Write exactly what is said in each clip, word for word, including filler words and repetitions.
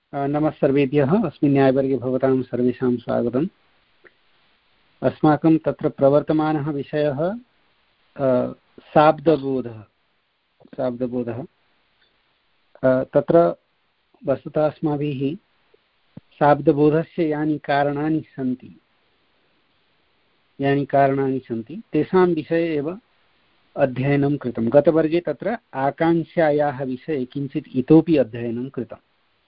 नमः सर्वेभ्यः। अस्मिन् न्यायवर्गे भवतां सर्वेषां स्वागतम्। अस्माकं तत्र प्रवर्तमानः विषयः शाब्दबोधः शाब्दबोधः तत्र वस्तुतः अस्माभिः शाब्दबोधस्य यानि कारणानि सन्ति यानि कारणानि सन्ति तेषां विषये एव अध्ययनं कृतं। गतवर्गे तत्र आकाङ्क्षायाः विषये किञ्चित् इतोपि अध्ययनं कृतम्।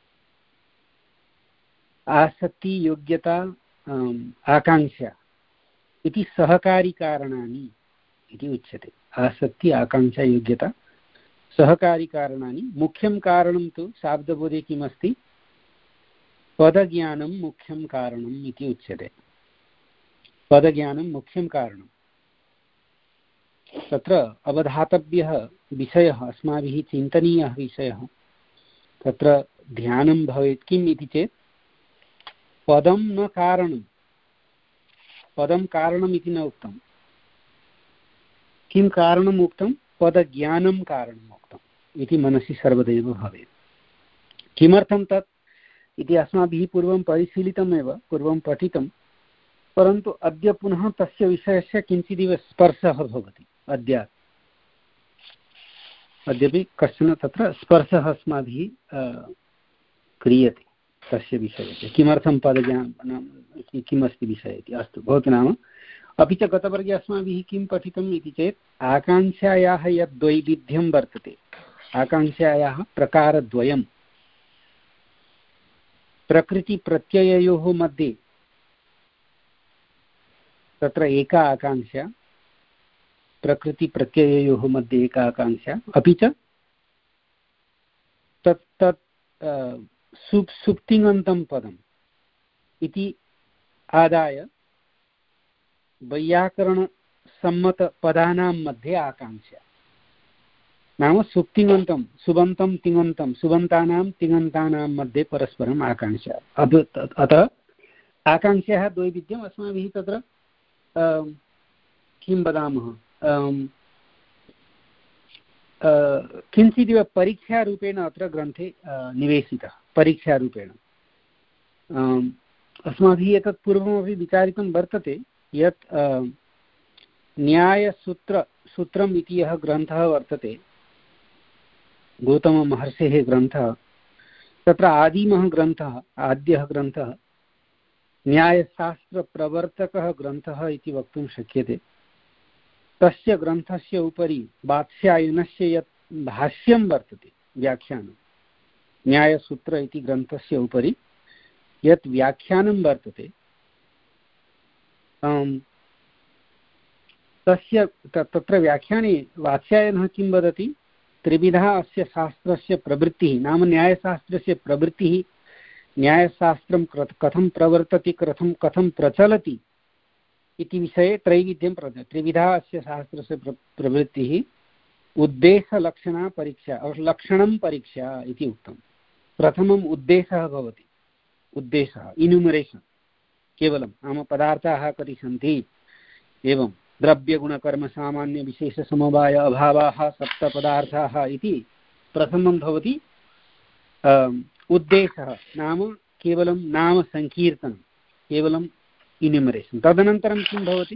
आसक्ति, योग्यता, आकाङ्क्षा इति सहकारिकारणानि इति उच्यते। आसक्ति, आकाङ्क्षा, योग्यता सहकारिकारणानि। मुख्यं कारणं तु शाब्दबोधे किमस्ति? पदज्ञानं मुख्यं कारणम् इति उच्यते। पदज्ञानं मुख्यं कारणं। तत्र अवधातव्यः विषयः, अस्माभिः चिन्तनीयः विषयः, तत्र ध्यानं भवेत्। किम् इति चेत् पदं न कारणं। पदं कारणम् इति न उक्तं। किं कारणम् उक्तं? पदज्ञानं कारणम् उक्तम् इति मनसि सर्वदैव भवेत्। किमर्थं तत् इति अस्माभिः पूर्वं परिशीलितमेव, पूर्वं पठितं, परन्तु अद्य पुनः तस्य विषयस्य किञ्चिदिव स्पर्शः भवति। अद्य अद्यपि कश्चन तत्र स्पर्शः अस्माभिः क्रियते तस्य विषये। किमर्थं पदज्ञानं, किमस्ति विषयः इति। अस्तु, भवतु नाम। अपि च गतवर्गे अस्माभिः किं पठितम् इति चेत् आकाङ्क्षायाः यद् द्वैविध्यं वर्तते, आकाङ्क्षायाः प्रकारद्वयं, प्रकृतिप्रत्यययोः मध्ये तत्र एका आकाङ्क्षा, प्रकृतिप्रत्यययोः मध्ये एका आकाङ्क्षा, अपि च तत् तत् सुप् सुप्तिङन्तं पदम् इति आदाय वैयाकरणसम्मतपदानां मध्ये आकाङ्क्षा। नाम सुप्तिङन्तं, सुबन्तं, तिङन्तं, सुबन्तानां तिङन्तानां मध्ये परस्परम् आकाङ्क्षा। अतः आकाङ्क्षायाः द्वैविध्यम् अस्माभिः तत्र किं वदामः, किञ्चिदिव परीक्षारूपेण अत्र ग्रन्थे निवेशितः। परीक्षारूपेण अस्माभिः एतत् पूर्वमपि विचारितं वर्तते यत् न्यायसूत्र सूत्रम् इति यः ग्रन्थः वर्तते, गौतममहर्षेः ग्रन्थः, तत्र आदिमः ग्रन्थः, आद्यः ग्रन्थः, न्यायशास्त्रप्रवर्तकः ग्रन्थः इति वक्तुं शक्यते। तस्य ग्रन्थस्य उपरि वात्स्यायनस्य यत् भाष्यं वर्तते, व्याख्यानं, न्यायसूत्र इति ग्रन्थस्य उपरि यत् व्याख्यानं वर्तते, तस्य तत्र व्याख्याने वात्स्यायनः किं वदति? त्रिविधा अस्य शास्त्रस्य प्रवृत्तिः, नाम न्यायशास्त्रस्य प्रवृत्तिः, न्यायशास्त्रं कथं प्रवर्तते, कथं कथं प्रचलति इति विषये त्रैविध्यं प्रदत्तं। त्रिविधा अस्य शास्त्रस्य प्र प्रवृत्तिः, उद्देशलक्षणा परीक्षा, लक्षणं परीक्षा इति उक्तं। प्रथमम् उद्देशः भवति, उद्देशः, इन्युमरेशन्, केवलं नाम पदार्थाः कति सन्ति, एवं द्रव्यगुणकर्मसामान्यविशेषसमवाय अभावाः सप्तपदार्थाः इति प्रथमं भवति उद्देशः, नाम केवलं नाम सङ्कीर्तनं, केवलं इन्युमरेशन्। तदनन्तरं किं भवति?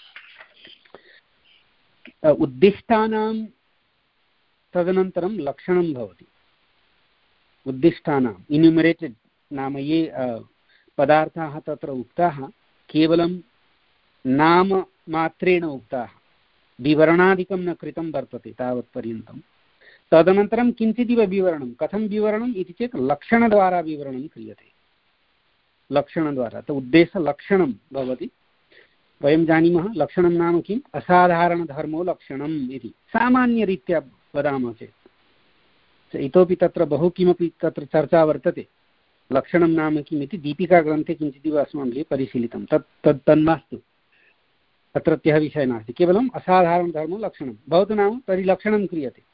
उद्दिष्टानां तदनन्तरं लक्षणं भवति। उद्दिष्टानाम्, इन्युमरेटेड्, नाम ये पदार्थाः तत्र उक्ताः केवलं नाम मात्रेण उक्ताः, विवरणादिकं न कृतं वर्तते तावत्पर्यन्तं। तदनन्तरं किञ्चिदिव विवरणं। कथं विवरणम् इति चेत् लक्षणद्वारा विवरणं क्रियते, लक्षणद्वारा। तो उद्देशलक्षणं भवति। वयं जानीमः लक्षणं नाम किम्? असाधारणधर्मो लक्षणम् इति सामान्यरीत्या वदामः चेत्। इतोपि तत्र बहु किमपि तत्र चर्चा वर्तते, लक्षणं नाम किम् इति। दीपिकाग्रन्थे किञ्चिदिव अस्माभिः परिशीलितं। तत् तत् तन्मास्तु, अत्रत्यः विषयः नास्ति। केवलम् असाधारणधर्मो लक्षणं भवतु नाम। तर्हि लक्षणं क्रियते।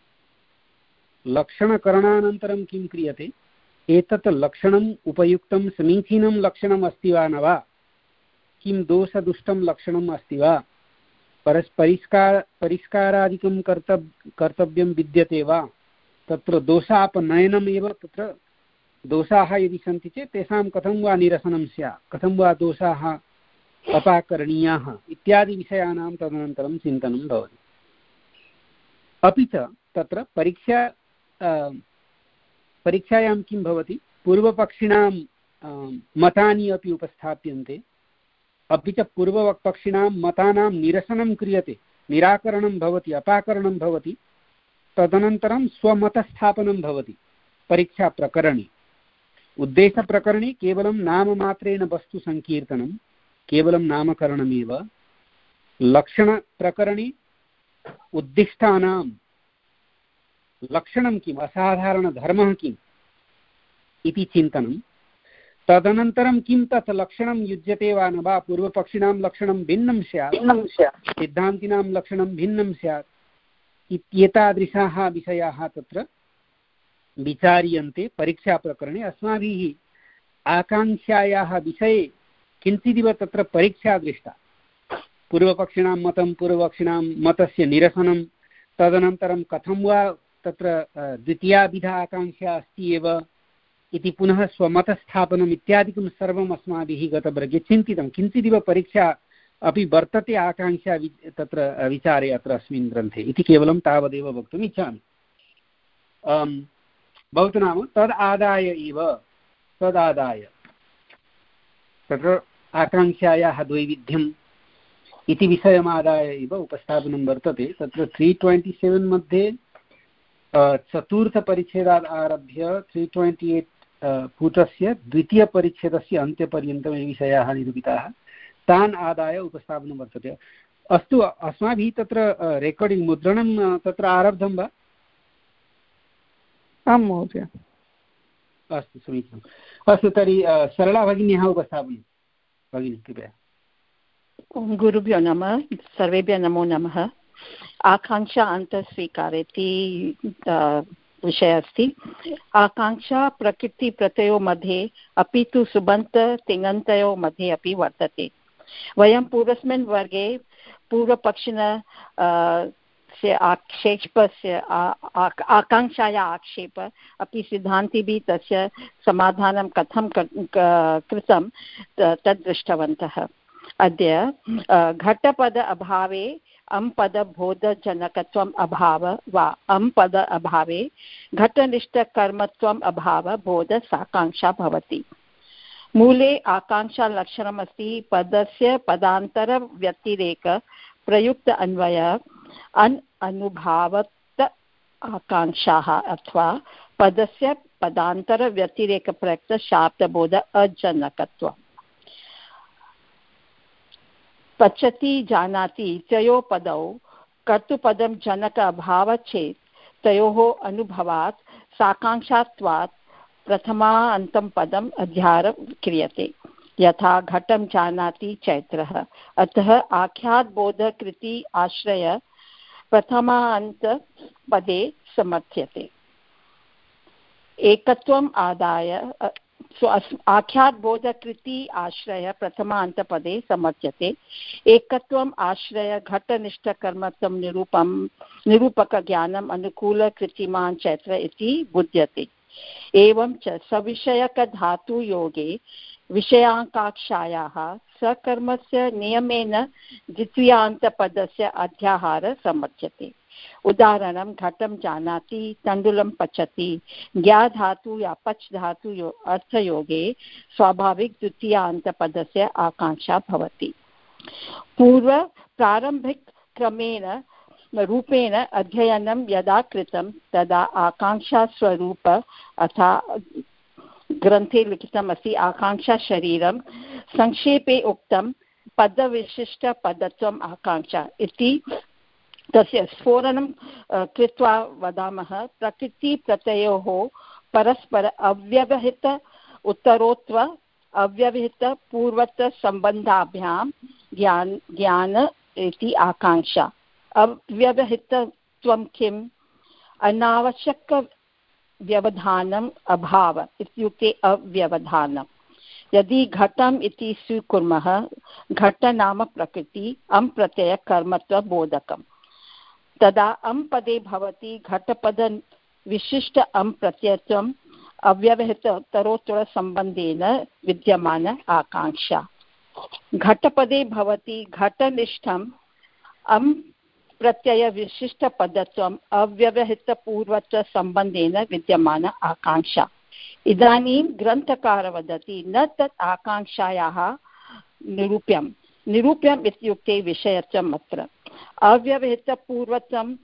लक्षणकरणानन्तरं किं क्रियते? एतत् लक्षणम् उपयुक्तं समीचीनं लक्षणम् अस्ति वा न वा, किं दोषदुष्टं लक्षणम् अस्ति वा, परस् परिष्कार परिष्कारादिकं कर्तव्य कर्तव्यं विद्यते वा, तत्र दोषापनयनमेव तत्र दोषाः यदि सन्ति चेत् तेषां कथं वा निरसनं स्यात्, कथं वा दोषाः अपाकरणीयाः इत्यादि विषयाणां तदनन्तरं चिन्तनं भवति। अपि च तत्र परीक्षा परीक्षायां किं भवति, पूर्वपक्षिणां मतानि अपि उपस्थाप्यन्ते, अपि च पूर्वपक्षिणां मतानां निरसनं क्रियते, निराकरणं भवति, अपाकरणं भवति, तदनन्तरं स्वमतस्थापनं भवति परीक्षाप्रकरणे। उद्देशप्रकरणे केवलं नाममात्रेण वस्तुसङ्कीर्तनं, केवलं नामकरणमेव। लक्षणप्रकरणे उद्दिष्टानां लक्षणं किम्, असाधारणधर्मः किम् इति चिन्तनं। तदनन्तरं किं तत् लक्षणं युज्यते वा न वा, पूर्वपक्षिणां लक्षणं भिन्नं स्यात्, सिद्धान्तिनां लक्षणं भिन्नं स्यात् इत्येतादृशाः विषयाः तत्र विचार्यन्ते परीक्षाप्रकरणे। अस्माभिः आकाङ्क्षायाः विषये किञ्चिदिव तत्र परीक्षा दृष्टा, पूर्वपक्षिणां मतं, पूर्वपक्षिणां मतस्य निरसनं, तदनन्तरं कथं वा तत्र द्वितीयाविधा आकाङ्क्षा अस्ति एव इति पुनः स्वमतस्थापनम् इत्यादिकं सर्वम् अस्माभिः गतवर्गे चिन्तितं। किञ्चिदिव परीक्षा अपि वर्तते आकाङ्क्षा वि तत्र विचारे अत्र अस्मिन् ग्रन्थे इति केवलं तावदेव वक्तुम् इच्छामि। भवतु नाम तद् आदाय एव तदादाय तत्र आकाङ्क्षायाः द्वैविध्यम् इति विषयमादाय एव उपस्थापनं वर्तते। तत्र त्री ट्वेण्टि सेवेन् मध्ये चतुर्थपरिच्छेदात् आरभ्य त्री ट्वेण्टि एय्ट् पुटस्य द्वितीयपरिच्छेदस्य अन्त्यपर्यन्तं ये विषयाः निरूपिताः तान् आदाय उपस्थापनं वर्तते। अस्तु, अस्माभिः तत्र रेकार्डिङ्ग् मुद्रणं तत्र आरब्धं वा? आं महोदय। अस्तु, समीचीनम्। अस्तु, तर्हि सरला भगिन्याः उपस्थापनं भगिनी कृपया। गुरुभ्यो नमः, सर्वेभ्यः नमो नमः। आकाङ्क्षा अन्तःस्वीकारेति विषयः अस्ति। आकाङ्क्षा प्रकृतिप्रत्ययो मध्ये अपि तु सुबन्त तिङन्तयोः मध्ये अपि वर्तते। वयं पूर्वस्मिन् वर्गे पूर्वपक्षिण आक्षेपस्य आकाङ्क्षायाः आक्षेप अपि सिद्धान्तिभिः तस्य समाधानं कथं कृतं तद् दृष्टवन्तः। अद्य घटपद अभावे अम्पदबोधजनकत्वम् अभाव वा अम्पद अभावे घटनिष्ठकर्मत्वम् अभाव बोधसाकाङ्क्षा भवति। मूले आकाङ्क्षालक्षणमस्ति पदस्य पदान्तरव्यतिरेक प्रयुक्त अन्वय अन् अनुभावत आकाङ्क्षाः अथवा पदस्य पदान्तरव्यतिरेकप्रयुक्त शाब्दबोध अजनकत्वम्। पचति जानाति इत्ययोः पदौ कर्तृपदं जनक अभावात् चेत् तयोः अनुभवात् साकाङ्क्षात्वात् प्रथमान्तं पदम् अध्याहारः क्रियते। यथा घटं जानाति चैत्रः, अतः आख्यातबोधकृति आश्रय प्रथमान्तपदे समर्थ्यते। एकत्वम् आदाय आख्यातबोधकृति आश्रय प्रथमान्तपदे समर्थ्यते। एकत्वम् आश्रय घटनिष्ठकर्मत्वं निरूपं निरूपकज्ञानम् अनुकूलकृतिमान् चैत्र इति बुध्यते। एवं च सविषयकधातुयोगे विषयाकाङ्क्षायाः सकर्मस्य नियमेन द्वितीयान्तपदस्य अध्याहारः समर्थ्यते। उदाहरणं घटं जानाति तण्डुलं पचति। ज्ञा धातु या पच् धातु यो अर्थयोगे स्वाभाविक द्वितीयान्तपदस्य आकाङ्क्षा भवति। पूर्व प्रारम्भिक क्रमेण रूपेण अध्ययनं यदा कृतं तदा आकाङ्क्षा स्वरूप अथा ग्रन्थे लिखितमस्ति आकाङ्क्षा शरीरं संक्षेपे उक्तं पदविशिष्टपदत्वम् आकाङ्क्षा इति तस्य स्फोरणं कृत्वा वदामः। प्रकृतिप्रत्ययोः परस्पर अव्यवहित उत्तरोत्तर अव्यवहित पूर्वोत्तर सम्बन्धाभ्यां ज्ञान ज्ञान इति आकाङ्क्षा। अव्यवहितत्वं किम्? अनावश्यक व्यवधानम् अभाव इत्युक्ते अव्यवधानम्। यदि घटम् इति स्वीकुर्मः, घट नाम प्रकृति अम् प्रत्यय कर्मत्वबोधकम्, तदा अम् पदे भवति घटपद विशिष्ट अम् प्रत्ययत्वम् अव्यवहिततरोत्तरसम्बन्धेन विद्यमान आकाङ्क्षा। घटपदे भवति घटनिष्ठम् अम् प्रत्ययविशिष्टपदत्वम् अव्यवहितपूर्वत्वसम्बन्धेन विद्यमान आकाङ्क्षा। इदानीं ग्रन्थकारः वदति न तत् आकाङ्क्षायाः निरूप्यं। निरूप्यम् इत्युक्ते विषयत्वम् अत्र अव्यवहितपूर्वत्वम्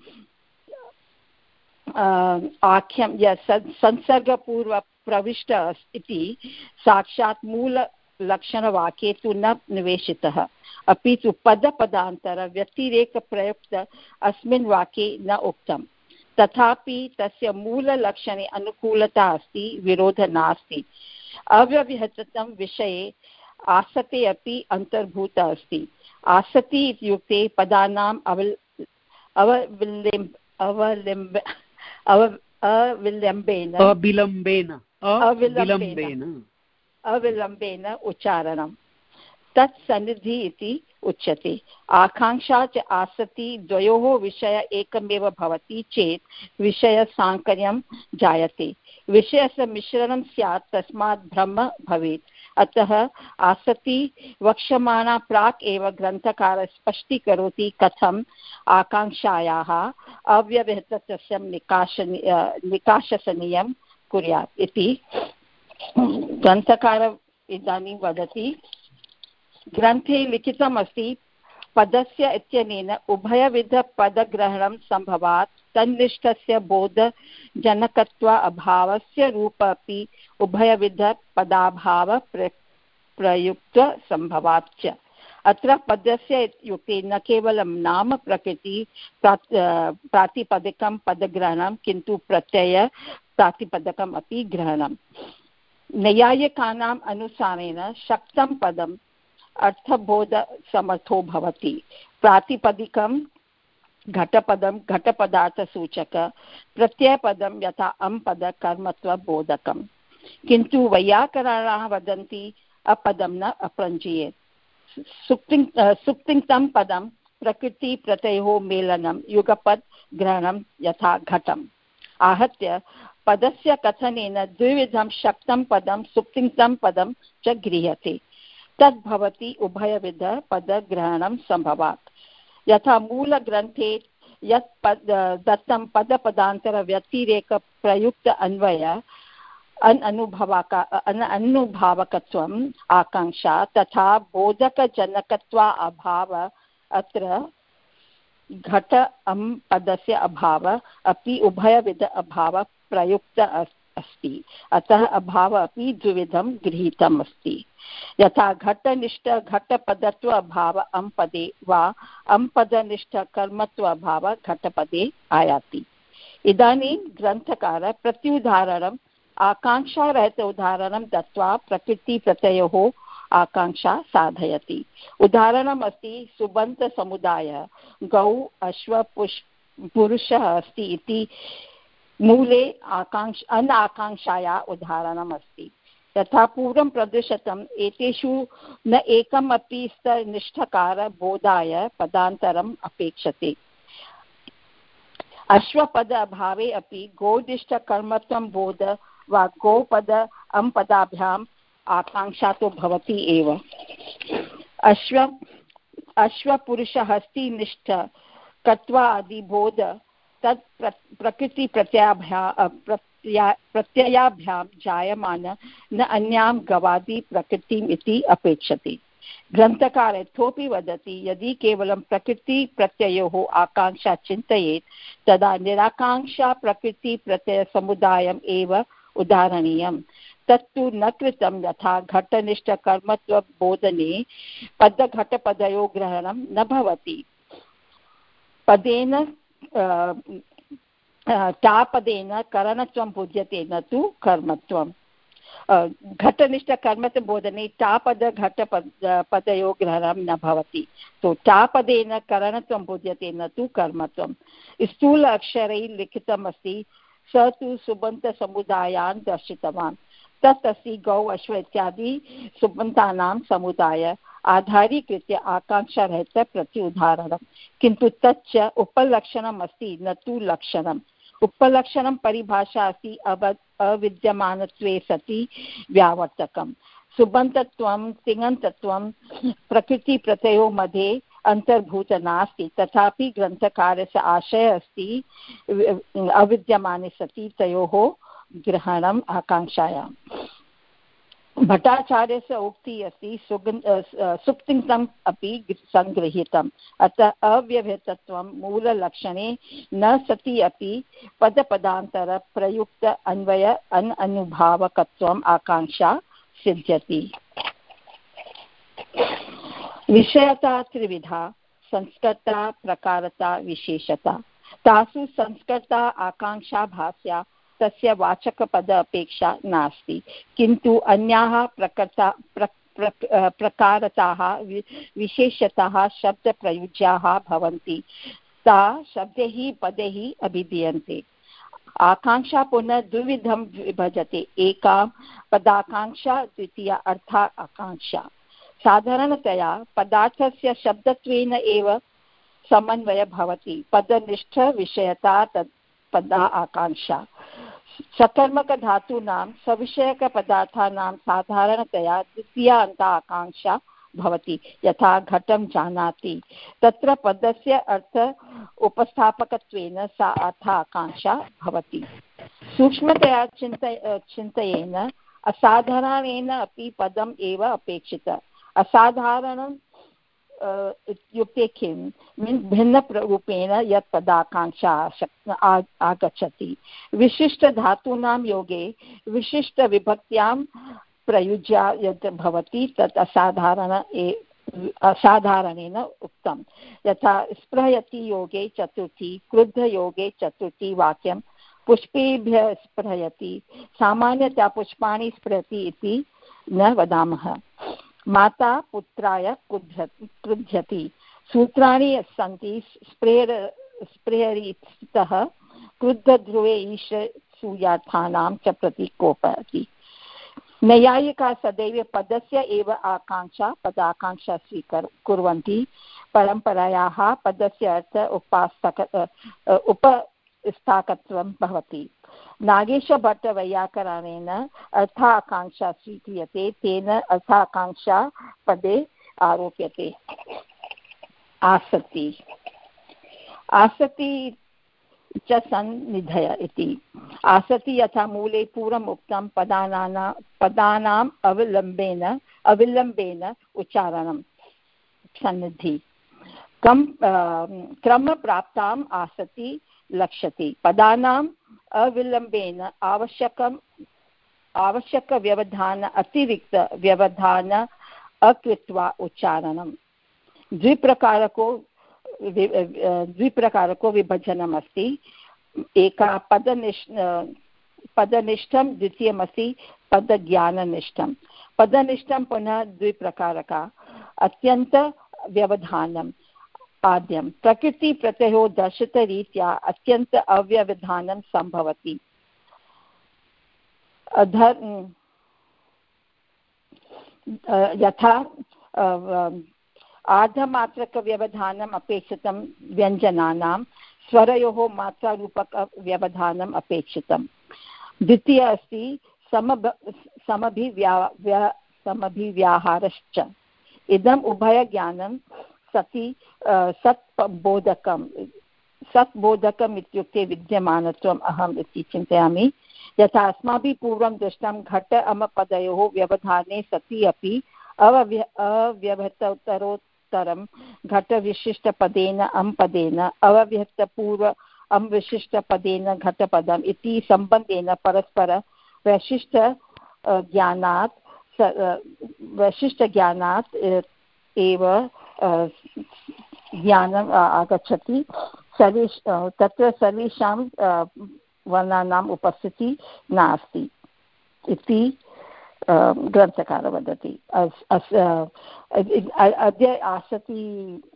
आख्यं यत् संसर्गपूर्व प्रविष्ट इति साक्षात् मूललक्षणवाक्ये तु न निवेशितः, अपि तु पदपदान्तर व्यतिरेकप्रयुक्त अस्मिन् वाक्ये न उक्तं। तथापि तस्य मूललक्षणे अनुकूलता अस्ति, विरोधः नास्ति। अव्यवहितं विषये आसते अपि अन्तर्भूता अस्ति। आसति इत्युक्ते पदानाम् अवल् अवलिम्ब अवलिम्ब अव अविलम्बेन अविलम्बेन अविलम्बेन अविलम्बेन उच्चारणं तत् सन्निधि इति उच्यते। आकाङ्क्षा च आसति द्वयोः विषय एकमेव भवति चेत् विषयसाङ्कर्यं जायते। विषयस्य मिश्रणं स्यात्, तस्मात् भ्रमः भवेत्। अतः आसति वक्ष्यमाणा प्राक् एव ग्रन्थकारः स्पष्टीकरोति कथम् आकाङ्क्षायाः अव्यवहितत्वस्य निकाशनी निकाशनीयं कुर्यात् इति ग्रन्थकारः इदानीं वदति। ग्रन्थे लिखितमस्ति पदस्य इत्यनेन उभयविधपदग्रहणं सम्भवात् तन्निष्ठस्य बोधजनकत्व अभावस्य रूप अपि उभयविधपदाभाव प्रयुक्त सम्भवात् च। अत्र पदस्य इत्युक्ते न केवलं नाम प्रकृति प्रातिपदिकं पदग्रहणं किन्तु प्रत्यय प्रातिपदिकम् अपि ग्रहणं। नैयायिकानाम् अनुसारेण शक्तं पदम् अर्थबोधसमर्थो भवति। प्रातिपदिकं घटपदं घटपदार्थसूचक, प्रत्ययपदं यथा अं पद कर्मत्वबोधकं। किन्तु वैयाकरणाः वदन्ति अपदं न अप्रञ्जीयेत्। सुक्तिं सुक्तिङ्क्तं पदं प्रकृतिप्रत्ययोः मेलनं युगपद ग्रहणं यथा घटम्। आहत्य पदस्य कथनेन द्विविधं शक्तं पदं सुक्तिङ्क्तं पदं च गृह्यते। तद्भवति उभयविध पदग्रहणं सम्भवात्। यथा मूलग्रन्थे यत् पद दत्तं पदपदान्तरव्यतिरेकप्रयुक्त अन्वय अन् अनुभावक अन् अनुभावकत्वम् आकाङ्क्षा, तथा बोधकजनकत्वा अभाव अत्र घट अम् पदस्य अभाव अपि उभयविध अभाव प्रयुक्त अस्ति। अतः अभाव अपि द्विविधं गृहीतम् अस्ति। यथा घटनिष्ठ घटपदत्व अभाव अं पदे वा अं पदनिष्ठ कर्मत्व अभाव घटपदे आयाति। इदानीं ग्रन्थकारः प्रत्युदाहरणम् आकाङ्क्षारहित उदाहरणं दत्त्वा प्रकृतिप्रत्ययोः आकाङ्क्षा साधयति। उदाहरणम् अस्ति सुबन्तसमुदायः गौ अश्व पुष् पुरुषः अस्ति इति मूले आकाङ्क्ष अन् आकाङ्क्षाया उदाहरणम् अस्ति। यथा पूर्वं प्रदर्शितम् एतेषु न एकमपि स्तनिष्ठकारबोधाय पदान्तरम् अपेक्षते। अश्वपद अभावे अपि गोनिष्ठकर्मत्वं बोध वा गोपद अं पदाभ्याम् आकाङ्क्षा तु भवति एव। अश्व अश्वपुरुषहस्तिनिष्ठ कत्वा आदिबोध तत् प्रकृतिप्रत्ययाभ्या प्रत्ययाभ्यां जायमान न अन्यां गवादि प्रकृतिम् इति अपेक्षते। ग्रन्थकारः इतोपि वदति यदि केवलं प्रकृतिप्रत्ययोः आकाङ्क्षा चिन्तयेत् तदा निराकाङ्क्षा प्रकृतिप्रत्ययसमुदायम् एव उदाहरणीयम्। तत्तु न कृतं। यथा घटनिष्ठकर्मत्वबोधने पदघटपदयोः ग्रहणं न भवति। पदेन टापदेन करणत्वं बुध्यते न तु कर्मत्वं। घटनिष्ठकर्मत्वबोधने टापद घटपद पदयोः ग्रहणं न भवति। तो टापदेन करणत्वं बुध्यते न तु कर्मत्वं। स्थूल अक्षरैः लिखितमस्ति स तु सुबन्तसमुदायान् दर्शितवान्। तत् अस्ति गौ अश्व इत्यादि सुबन्तानां समुदाय आधारीकृत्य आकाङ्क्षारहित प्रत्युदाहरणं। किन्तु तच्च उपलक्षणम् अस्ति न तु लक्षणम्। उपलक्षणं परिभाषा अस्ति अवद् अविद्यमानत्वे सति व्यावर्तकम् सुबन्तत्वं तिङन्तत्वं प्रकृतिप्रत्ययो मध्ये अन्तर्भूत नास्ति तथापि ग्रन्थकारस्य आशयः अस्ति अविद्यमाने सति तयोः ग्रहणम् आकाङ्क्षायाम् भट्टाचार्यस्य उक्तिः अस्ति सुप्तिङ्गम् अपि सङ्गृहीतम् अतः अव्यवहितत्वं मूललक्षणे न सति अपि पदपदान्तरप्रयुक्त अन्वय अननुभावकत्वम् आकाङ्क्षा सिद्ध्यति विषयता त्रिविधा संस्कृता प्रकारता विशेषता तासु संस्कृता आकाङ्क्षा भास्या तस्य वाचकपद अपेक्षा नास्ति किन्तु अन्याः प्रकृता प्र, प्र, प्रकारताः विशेषताः शब्दप्रयुज्याः भवन्ति ता शब्दैः पदैः अभिधीयन्ते आकाङ्क्षा पुनः द्विविधं विभजते एका पदाकाङ्क्षा द्वितीया अर्था आकाङ्क्षा साधारणतया पदार्थस्य शब्दत्वेन एव समन्वयः भवति पदनिष्ठ विषयता तत् पदा आकाङ्क्षा सकर्मकधातूनां सविषयकपदार्थानां साधारणतया द्वितीया अन्ता आकाङ्क्षा भवति यथा घटं जानाति तत्र पदस्य अर्थ उपस्थापकत्वेन सा अर्थ आकाङ्क्षा भवति सूक्ष्मतया चिन्तय चिन्तयेन असाधारणेन अपि पदम् एव अपेक्षितम् असाधारणं इत्युक्ते किं मीन् भिन्नरूपेण यत् पदाकाङ्क्षा आगच्छति विशिष्टधातूनां योगे विशिष्टविभक्त्यां प्रयुज्या यत् भवति तत् असाधारण असाधारणेन उक्तं यथा स्पृहयति योगे चतुर्थी क्रुद्धयोगे चतुर्थी वाक्यं पुष्पेभ्यः स्पृहयति सामान्यतया पुष्पाणि स्पृहति इति न वदामः माता पुत्राय क्रुध्यति सूत्राणि सन्ति स्प्रेर स्प्रेरितः क्रुद्धध्रुवे ईश सूयार्थानां च प्रतिकोपयति नैयायिका सदैव पदस्य एव आकाङ्क्षा पदाकाङ्क्षा स्वीकुर् कुर्वन्ति परम्परायाः पदस्य अर्थ उपास्तक उपस्थाकत्वं भवति नागेशभट्टवैयाकरणेन अर्थाकाङ्क्षा स्वीक्रियते तेन अर्थाकाङ्क्षा पदे आरोप्यते आसक्ति आसक्ति च सन्निधय इति आसक्ति यथा मूले पूर्वम् उक्तं पदानां पदानाम् अविलम्बेन अविलम्बेन उच्चारणं सन्निधि कं क्रमप्राप्ताम् आसक्ति लक्ष्यते पदानाम् अविलम्बेन आवश्यकम् आवश्यकव्यवधान अतिरिक्त व्यवधान अकृत्वा उच्चारणं द्विप्रकारको द्विप्रकारको विभजनम् अस्ति एका पदनिष्ठ पदनिष्ठं द्वितीयमस्ति पदज्ञाननिष्ठं पदनिष्ठं पुनः द्विप्रकारका अत्यन्तव्यवधानम् आद्यं प्रकृतिप्रत्ययो दर्शितरीत्या अत्यन्त अव्यवधानं सम्भवति यथा आर्धमात्रकव्यवधानम् अपेक्षितं व्यञ्जनानां स्वरयोः मात्रारूपकव्यवधानम् अपेक्षितं द्वितीय अस्ति समभ समभिव्या समभिव्याहारश्च इदम् उभयज्ञानं सति सत्बोधकं सत्बोधकम् इत्युक्ते विद्यमानत्वम् अहम् इति चिन्तयामि यथा अस्माभिः पूर्वं दृष्टं घट अमपदयोः व्यवधाने सति अपि अव्य अव्यवहतोत्तरोत्तरं घटविशिष्टपदेन अम्पदेन अव्यवहतपूर्व अम्विशिष्टपदेन घटपदम् इति सम्बन्धेन परस्पर वैशिष्ट ज्ञानात् वैशिष्टज्ञानात् एव ज्ञानम् आगच्छति सर्वे तत्र सर्वेषां वर्णानाम् उपस्थितिः नास्ति इति ग्रन्थकारः वदति अद्य आसक्ति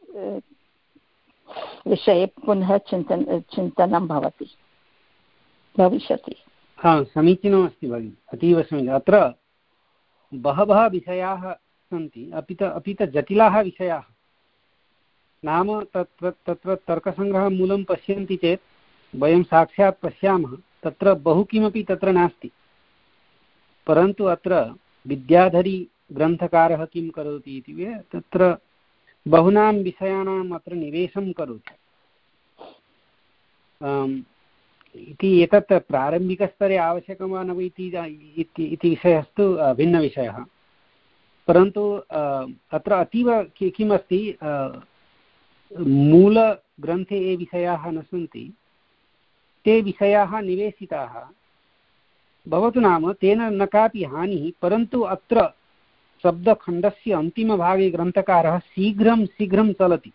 विषये पुनः चिन्तन चिन्तनं भवति भविष्यति। हा समीचीनमस्ति भगिनि अतीव समीचीनम् अत्र बहवः विषयाः सन्ति अपि च अपि च जटिलाः विषयाः नाम तत्र तत्र तर्कसङ्ग्रहमूलं पश्यन्ति चेत् वयं साक्षात् पश्यामः तत्र बहु किमपि तत्र नास्ति, परन्तु अत्र विद्याधरी ग्रन्थकारः किं करोति इति तत्र बहूनां विषयाणाम् अत्र निवेशं करोति इति। एतत् प्रारम्भिकस्तरे आवश्यकं वा न वा इति विषयस्तु भिन्नविषयः, परन्तु अत्र अतीव किमस्ति, मूलग्रन्थे ये विषयाः न सन्ति ते विषयाः निवेशिताः भवतु नाम तेन न कापि हानिः, परन्तु अत्र शब्दखण्डस्य अन्तिमभागे ग्रन्थकारः शीघ्रं शीघ्रं चलति,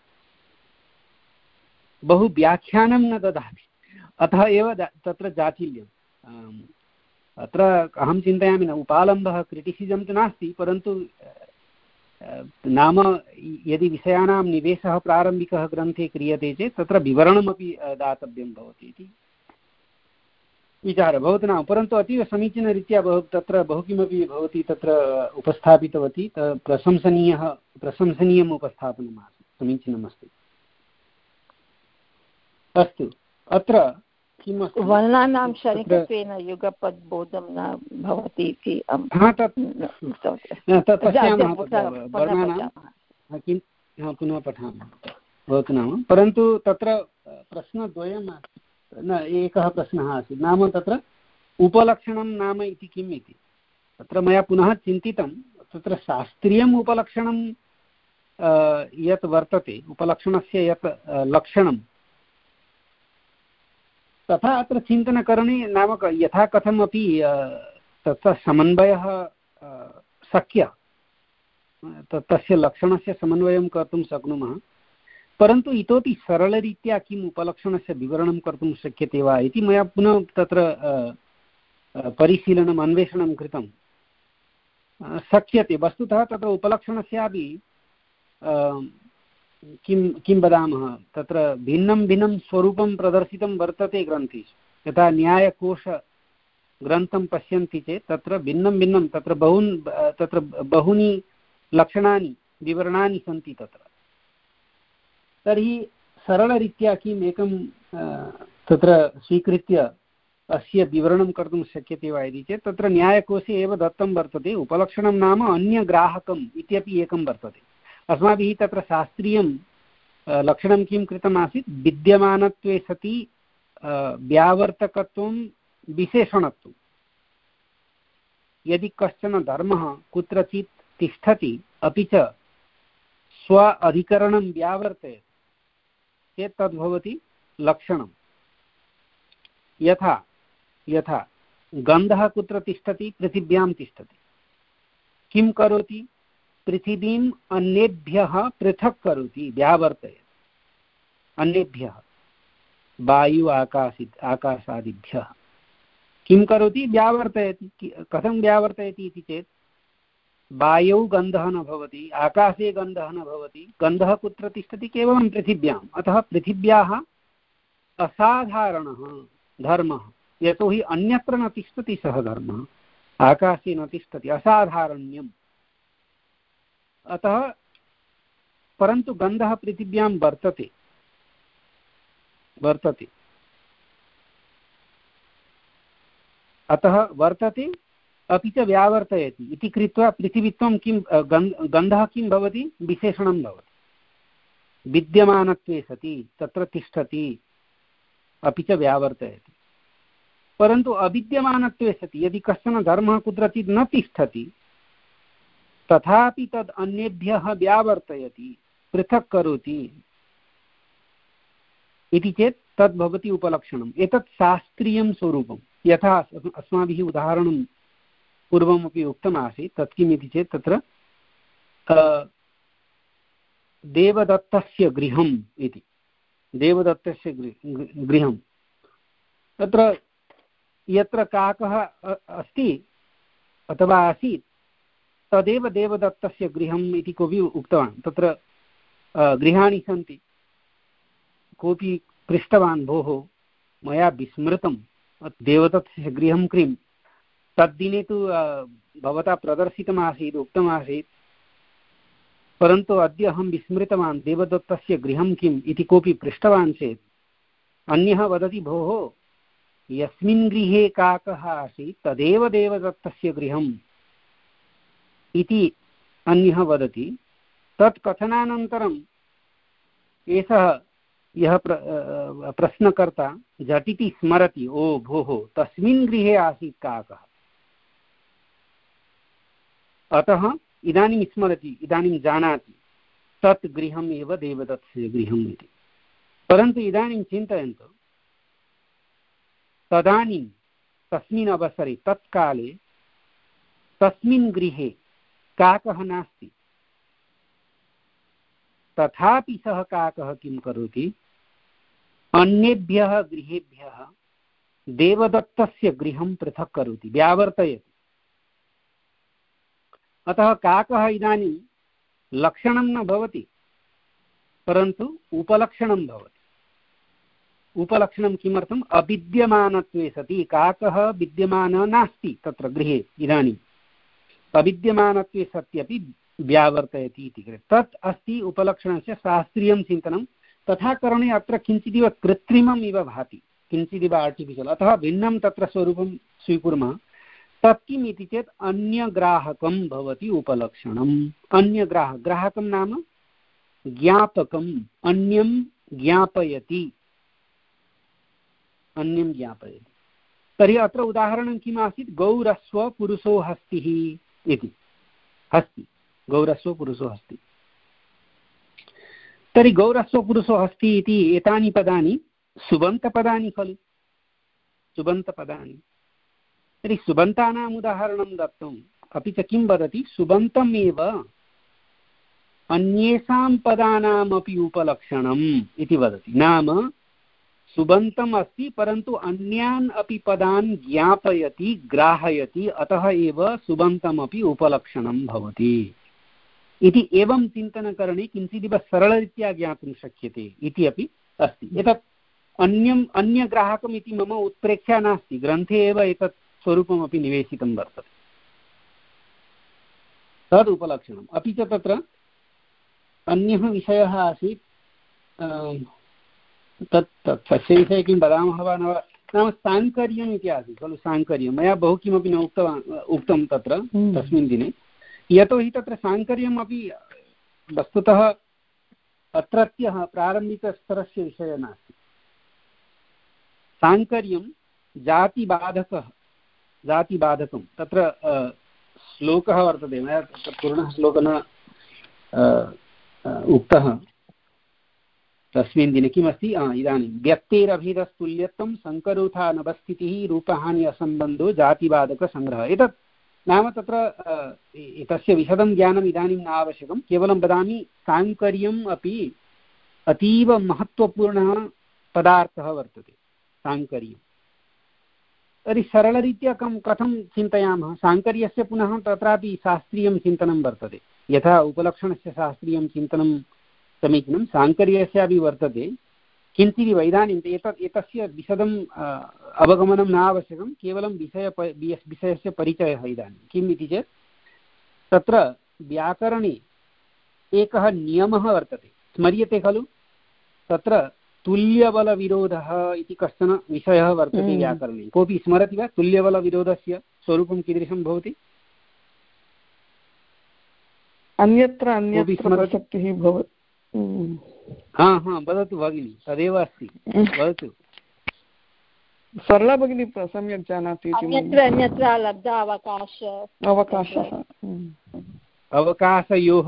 बहु व्याख्यानं न ददाति, अतः एव तत्र जाचिल्यम्। अत्र अहं चिन्तयामि न उपालम्बः क्रिटिसिजं तु नास्ति, परन्तु नाम यदि विषयाणां निवेशः प्रारम्भिकः ग्रन्थे क्रियते चेत् तत्र विवरणमपि दातव्यं भवति इति विचारः भवतु नाम। परन्तु अतीव समीचीनरीत्या बहु तत्र बहु किमपि भवती तत्र उपस्थापितवती, प्रशंसनीयः प्रशंसनीयम् उपस्थापनम् आसीत्, समीचीनमस्ति। अस्तु, अत्र किम् अस्ति, वर्णानां क्षणिकत्वेन युगपद्बोधं न भवति इति पुनः पठामः भवतु नाम। परन्तु तत्र प्रश्नद्वयम् न एकः प्रश्नः आसीत्, नाम तत्र उपलक्षणं नाम इति किम् इति। तत्र मया पुनः चिन्तितं, तत्र शास्त्रीयम् उपलक्षणं यत् वर्तते, उपलक्षणस्य यत् लक्षणं, तथा अत्र चिन्तनकरणे नाम यथा कथमपि तत्र समन्वयः शक्यः, तस्य लक्षणस्य समन्वयं कर्तुं शक्नुमः, परन्तु इतोपि सरलरीत्या किम् उपलक्षणस्य विवरणं कर्तुं शक्यते वा इति मया पुनः तत्र परिशीलनम् अन्वेषणं कृतं। शक्यते वस्तुतः तत्र उपलक्षणस्यापि किं किं वदामः, तत्र भिन्नं भिन्नं स्वरूपं प्रदर्शितं वर्तते ग्रन्थेषु। यथा न्यायकोशग्रन्थं पश्यन्ति चेत् तत्र भिन्नं भिन्नं तत्र बहून् तत्र बहूनि लक्षणानि विवरणानि सन्ति तत्र। तर्हि सरलरीत्या किम् एकं तत्र स्वीकृत्य अस्य विवरणं कर्तुं शक्यते वा इति चेत् तत्र न्यायकोशे एव दत्तं वर्तते, उपलक्षणं नाम अन्यग्राहकम् इत्यपि एकं वर्तते। अस्माभिः तत्र शास्त्रीयं लक्षणं किं कृतमासीत्, विद्यमानत्वे सति व्यावर्तकत्वं विशेषणत्वं। यदि कश्चन धर्मः कुत्रचित् तिष्ठति अपि च स्व अधिकरणं व्यावर्तयति चेत् तद्भवति लक्षणं। यथा यथा गन्धः कुत्र तिष्ठति, पृथिव्यां तिष्ठति, किं करोति, पृथिवीम् अन्येभ्यः पृथक् करोति, व्यावर्तयति, अन्येभ्यः वायु आकाशि आकाशादिभ्यः किं करोति, व्यावर्तयति। कथं व्यावर्तयति इति चेत् वायौ गन्धः न भवति, आकाशे गन्धः न भवति, गन्धः कुत्र तिष्ठति, केवलं पृथिव्याम्। अतः पृथिव्याः असाधारणः धर्मः, यतोहि अन्यत्र न तिष्ठति सः धर्मः, आकाशे न तिष्ठति, असाधारण्यम्। अतः परन्तु गन्धः पृथिव्यां वर्तते वर्तते अतः वर्तते अपि च व्यावर्तयति इति कृत्वा पृथिवीत्वं किं गन्धः किं भवति, विशेषणं भवति। विद्यमानत्वे सति तत्र तिष्ठति अपि च व्यावर्तयति। परन्तु अविद्यमानत्वे सति यदि कश्चन धर्मः कुत्रचित् न तिष्ठति तथापि तद् अन्येभ्यः व्यावर्तयति, पृथक् करोति इति चेत् तद् भवति उपलक्षणम्। एतत् शास्त्रीयं स्वरूपं। यथा अस्माभिः उदाहरणं पूर्वमपि उक्तमासीत्, तत् किम् इति चेत् तत्र देवदत्तस्य गृहम् इति, देवदत्तस्य गृहं तत्र यत्र काकः अस्ति अथवा आसीत् तदेव देवदत्तस्य गृहम् इति कोऽपि उक्तवान्। तत्र गृहाणि सन्ति, कोऽपि पृष्टवान्, भोः मया विस्मृतं देवदत्तस्य गृहं किं, तद्दिने तु भवता प्रदर्शितमासीत्, उक्तमासीत्, परन्तु अद्य अहं विस्मृतवान् देवदत्तस्य गृहं किम् इति कोऽपि पृष्टवान् चेत् अन्यः वदति, भोः यस्मिन् गृहे काकः आसीत् तदेव देवदत्तस्य गृहम् इति अन्यः वदति। तत् कथनानन्तरम् एषः यः प्र प्रश्नकर्ता झटिति स्मरति, ओ भोः तस्मिन् गृहे आसीत् काकः, अतः इदानीं स्मरति, इदानीं जानाति तत् गृहम् एव देवदत्तस्य गृहम् इति। परन्तु इदानीं चिन्तयन्तु, तदानीं तस्मिन् अवसरे तत्काले तस्मिन् गृहे काकः नास्ति, तथापि सः काकः किं करोति, अन्येभ्यः गृहेभ्यः देवदत्तस्य गृहं पृथक् करोति, व्यावर्तयति। अतः काकः इदानीं लक्षणं न भवति, परन्तु उपलक्षणं भवति। उपलक्षणं किमर्थम्? अविद्यमानत्वे सति काकः विद्यमानः नास्ति तत्र गृहे, इदानीम् अविद्यमानत्वे सत्यपि व्यावर्तयति इति कृते तत् अस्ति उपलक्षणस्य शास्त्रीयं चिन्तनं। तथा करणे अत्र किञ्चिदिव कृत्रिमम् इव भाति, किञ्चिदिव आर्टिफिशियल्। अतः भिन्नं तत्र स्वरूपं स्वीकुर्मः। तत् किम् इति चेत् अन्यग्राहकं भवति उपलक्षणम्। अन्यग्राहक ग्राहकं नाम ज्ञापकम्, अन्यं ज्ञापयति, अन्यं ज्ञापयति। तर्हि अत्र उदाहरणं किम् आसीत्? गौरस्व पुरुषो हस्तिः इति। हस्ति, गौरस्व पुरुषो हस्ति। तर्हि गौरस्व पुरुषो हस्ति इति एतानि पदानि सुबन्तपदानि खलु, सुबन्तपदानि। तर्हि सुबन्तानाम् उदाहरणं दत्तम्, अपि च किं वदति? सुबन्तमेव अन्येषां पदानामपि उपलक्षणम् इति वदति। नाम सुबन्तम् अस्ति, परन्तु अन्यान् अपि पदान् ज्ञापयति, ग्राहयति, अतः एव सुबन्तमपि उपलक्षणं भवति इति। एवं चिन्तनकरणे किञ्चिदिव सरलरीत्या ज्ञातुं शक्यते इति अपि अस्ति। एतत् अन्यम् अन्यग्राहकम् इति मम उत्प्रेक्षा नास्ति, ग्रन्थे एव एतत् स्वरूपमपि निवेशितं वर्तते, तद् उपलक्षणम्। अपि च तत्र अन्यः विषयः आसीत्, तत् तस्य विषये किं वदामः वा न वा, नाम साङ्कर्यम् इति आसीत् खलु। साङ्कर्यं मया बहु किमपि न उक्तवान् उक्तं तत्र तस्मिन् दिने, यतोहि तत्र साङ्कर्यम् अपि वस्तुतः अत्रत्यः प्रारम्भिकस्तरस्य विषयः नास्ति। साङ्कर्यं जातिबाधकः, जातिबाधकं तत्र श्लोकः वर्तते, मया तत्र पूर्णः श्लोकः न उक्तः तस्मिन् दिने। किमस्ति? इदानीं व्यक्तेरभिधस्तुल्यत्वं सङ्करोथा नवस्थितिः रूपहानि असम्बन्धो जातिबाधकसङ्ग्रहः। एतत् नाम तत्र तस्य विशदं ज्ञानम् इदानीं न आवश्यकं, केवलं वदामि साङ्कर्यम् अपि अतीव महत्त्वपूर्णः पदार्थः वर्तते, साङ्कर्यं। तर्हि सरलरीत्या कं कथं चिन्तयामः? साङ्कर्यस्य पुनः तत्रापि शास्त्रीयं चिन्तनं वर्तते। यथा उपलक्षणस्य शास्त्रीयं चिन्तनं समीचीनं, साङ्कर्यस्यापि वर्तते किञ्चिदिव। इदानीम् एतत् एतस्य विशदम् अवगमनं न आवश्यकं, केवलं विषय विषयस्य परिचयः। इदानीं किम् इति चेत् तत्र व्याकरणे एकः नियमः वर्तते, स्मर्यते खलु? तत्र तुल्यबलविरोधः इति कश्चन विषयः वर्तते व्याकरणे। कोऽपि स्मरति वा? तुल्यबलविरोधस्य स्वरूपं कीदृशं भवति? अन्यत्र अन्यत्र प्रसक्तिः भवति। हा हा वदतु भगिनि, तदेव अस्ति, वदतु। सरला भगिनी सम्यक् जानाति। अन्यत्र अन्यत्र लब्ध अवकाश अवकाशः अवकाशयोः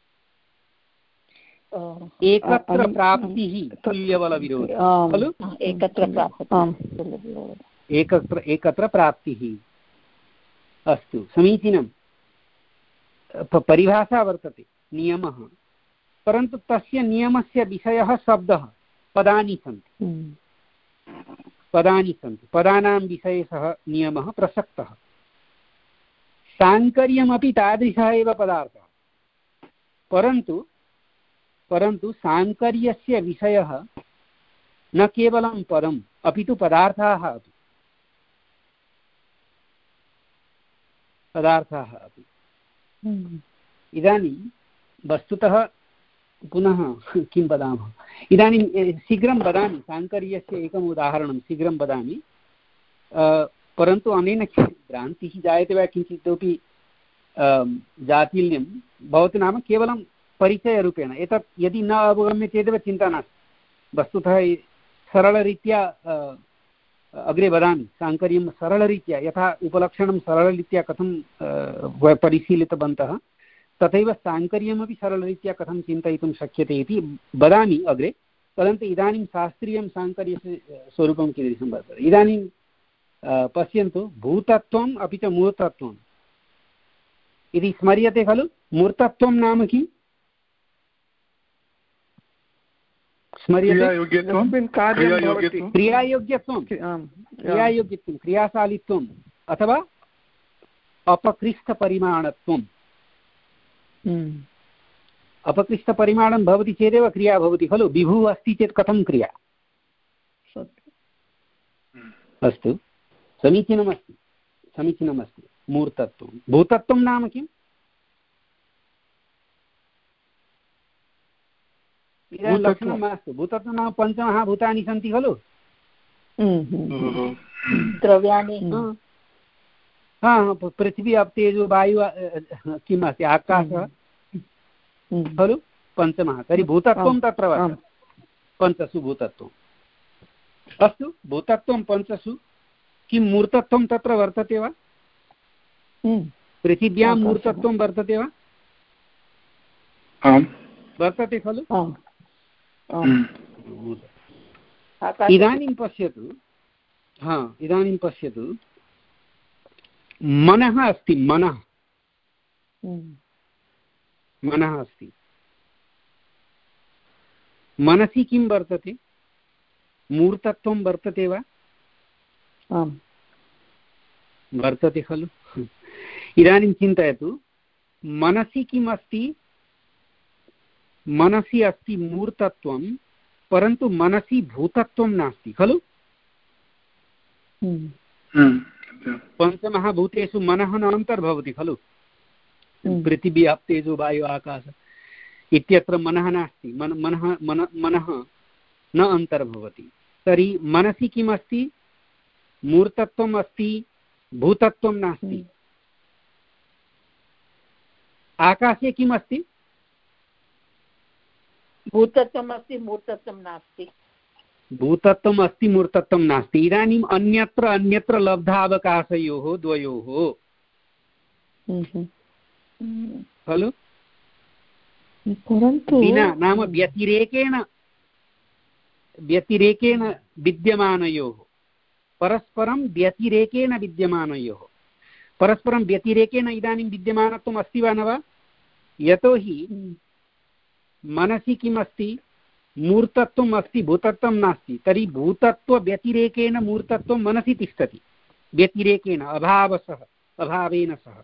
एकत्र प्राप्तिः तुल्यबलविरोधः खलु? एकत्र प्राप्तिः, एकत्र एकत्र प्राप्तिः। अस्तु, समीचीनं। परिभाषा वर्तते, नियमः, परन्तु तस्य नियमस्य विषयः शब्दः, पदानि सन्ति, पदानि सन्ति, पदानां विषये सः नियमः प्रसक्तः। साङ्कर्यमपि तादृशः एव पदार्थः, परन्तु परन्तु साङ्कर्यस्य विषयः न केवलं पदम्, अपि तु पदार्थाः अपि, पदार्थाः अपि। इदानीं वस्तुतः पुनः किं वदामः, इदानीं शीघ्रं वदामि, साङ्कर्यस्य एकम् उदाहरणं शीघ्रं वदामि। परन्तु अनेन भ्रान्तिः जायते वा किञ्चित् इतोपि जातील्यं भवति नाम केवलं परिचयरूपेण एतत् यदि न अवगम्य चेदेव चिन्ता नास्ति वस्तुतः सरलरीत्या अग्रे वदामि साङ्कर्यं सरलरीत्या यथा उपलक्षणं सरलरीत्या कथं परिशीलितवन्तः तथैव साङ्कर्यमपि सरलरीत्या कथं चिन्तयितुं शक्यते इति वदामि अग्रे परन्तु इदानीं शास्त्रीयं साङ्कर्यस्य स्वरूपं कीदृशं वर्तते इदानीं पश्यन्तु भूतत्वम् अपि च मूर्तत्वम् इति स्मर्यते खलु मूर्तत्वं नाम किम् स्मर्यते क्रियायोग्यत्वं क्रियायोग्यत्वं क्रियाशालित्वम् अथवा अपकृष्टपरिमाणत्वम् अपकृष्टपरिमाणं भवति चेदेव क्रिया भवति खलु विभुः अस्ति चेत् कथं क्रिया अस्तु समीचीनमस्ति समीचीनमस्ति मूर्तत्वं भूतत्वं नाम किम् लक्षणं मास्तु भूतत्वं नाम पञ्चमहाभूतानि सन्ति खलु द्रव्याणि पृथिवी अप् तेजो वायु किम् अस्ति आकाशः खलु पञ्चमः तर्हि भूतत्वं तत्र वर्तते पञ्चसु भूतत्वम् अस्तु भूतत्वं पञ्चसु किं मूर्तत्वं तत्र वर्तते वा पृथिव्यां मूर्तत्वं वर्तते वा वर्तते खलु इदानीं पश्यतु हा इदानीं पश्यतु मनः अस्ति मनः मनः अस्ति मनसि किं वर्तते मूर्तत्वं वर्तते वा वर्तते खलु इदानीं चिन्तयतु मनसि किम् अस्ति मनसि अस्ति मूर्तत्वं परन्तु मनसि भूतत्वं नास्ति खलु पञ्चमहाभूतेषु मनः न अन्तर्भवति खलु पृथिवी अप् तेजो वायु आकाश इत्यत्र मनः नास्ति मन मनः मन मनः न अन्तर्भवति तर्हि मनसि किम् अस्ति मूर्तत्वम् अस्ति भूतत्वं नास्ति आकाशे किम् अस्ति भूतत्वम् अस्ति मूर्तत्वं नास्ति भूतत्वम् अस्ति मूर्तत्वं नास्ति इदानीम् अन्यत्र अन्यत्र लब्धावकाशयोः द्वयोः खलु परन्तु विना नाम व्यतिरेकेण व्यतिरेकेण विद्यमानयोः परस्परं व्यतिरेकेण विद्यमानयोः परस्परं व्यतिरेकेण इदानीं विद्यमानत्वम् अस्ति वा न वा यतोहि मनसि किम् अस्ति मूर्तत्वम् अस्ति भूतत्वं नास्ति तर्हि भूतत्वव्यतिरेकेण मूर्तत्वं मनसि तिष्ठति व्यतिरेकेण अभावसः अभावेन सह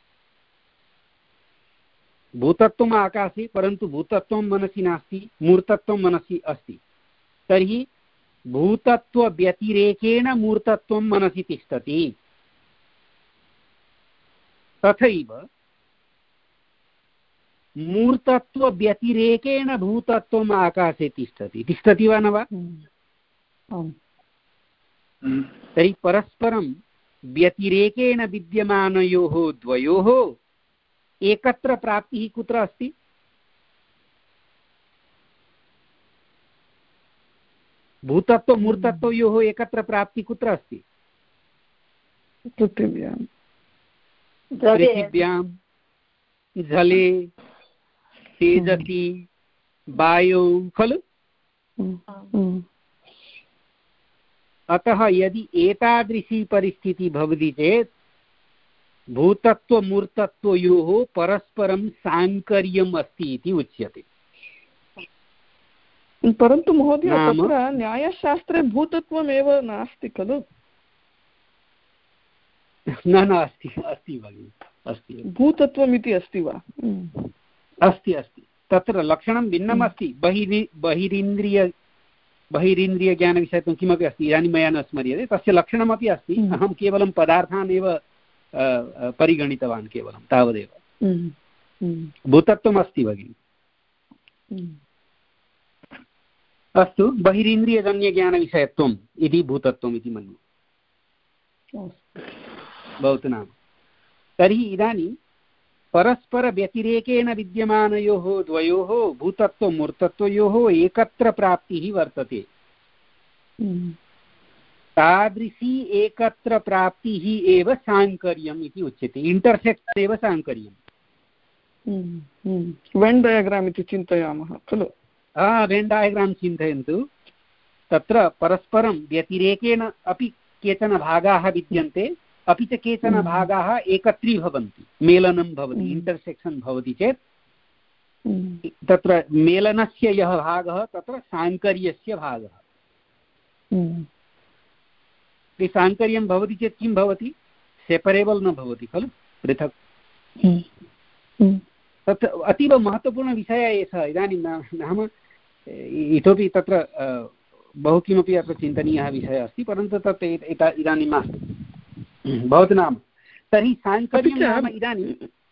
भूतत्वम् आकाशे परन्तु भूतत्वं मनसि नास्ति मूर्तत्वं मनसि अस्ति तर्हि भूतत्वव्यतिरेकेण मूर्तत्वं मनसि तिष्ठति तथैव मूर्तत्वव्यतिरेकेण भूतत्वम् आकाशे तिष्ठति तिष्ठति वा न वा तर्हि परस्परं व्यतिरेकेण विद्यमानयोः द्वयोः एकत्र प्राप्तिः कुत्र अस्ति भूतत्व मूर्तत्वयोः एकत्र प्राप्तिः कुत्र अस्ति पृथिव्यां पृथिव्यां जले तेजसि वायौ खलु अतः यदि एतादृशी परिस्थितिः भवति चेत् भूतत्वमूर्तत्वयोः परस्परं साङ्कर्यम् अस्ति इति उच्यते परन्तु महोदय तत्र न्यायशास्त्रे भूतत्वमेव नास्ति खलु न न अस्ति अस्ति भगिनि अस्ति भूतत्वमिति अस्ति वा अस्ति अस्ति तत्र लक्षणं भिन्नम् अस्ति बहिरि बहिरिन्द्रिय बहिरिन्द्रियज्ञानविषयत्वं किमपि अस्ति इदानीं मया न स्मर्यते तस्य लक्षणमपि अस्ति अहं केवलं पदार्थान् एव परिगणितवान् केवलं तावदेव भूतत्वम् अस्ति भगिनि अस्तु बहिरिन्द्रियजन्यज्ञानविषयत्वम् इति भूतत्वम् इति मन्ये भवतु नाम। तर्हि इदानीं परस्परव्यतिरेकेण विद्यमानयोः द्वयोः भूतत्व मूर्तत्वयोः एकत्र प्राप्तिः वर्तते। तादृशी एकत्र प्राप्तिः एव साङ्कर्यम् इति उच्यते। इंटरसेक्शन एव साङ्कर्यम्। वेन् डयाग्राम् इति चिन्तयामः खलु। वेन् डयाग्राम् चिन्तयन्तु। तत्र परस्परं व्यतिरेकेण अपि केचन भागाः विद्यन्ते, अपि च केचन भागाः एकत्रीभवन्ति, मेलनं भवति, इंटरसेक्शन भवति चेत् तत्र मेलनस्य यः भागः तत्र साङ्कर्यस्य भागः। साङ्कर्यं भवति चेत् किं भवति? सेपरेबल् न भवति खलु, पृथक्। तत् अतीव महत्त्वपूर्णविषयः एषः। इदानीं नाम इतोपि तत्र बहु किमपि अत्र चिन्तनीयः विषयः अस्ति, परन्तु तत् इदानीं मास्तु। भवतु नाम। तर्हि साङ्कर्यं नाम इदानीं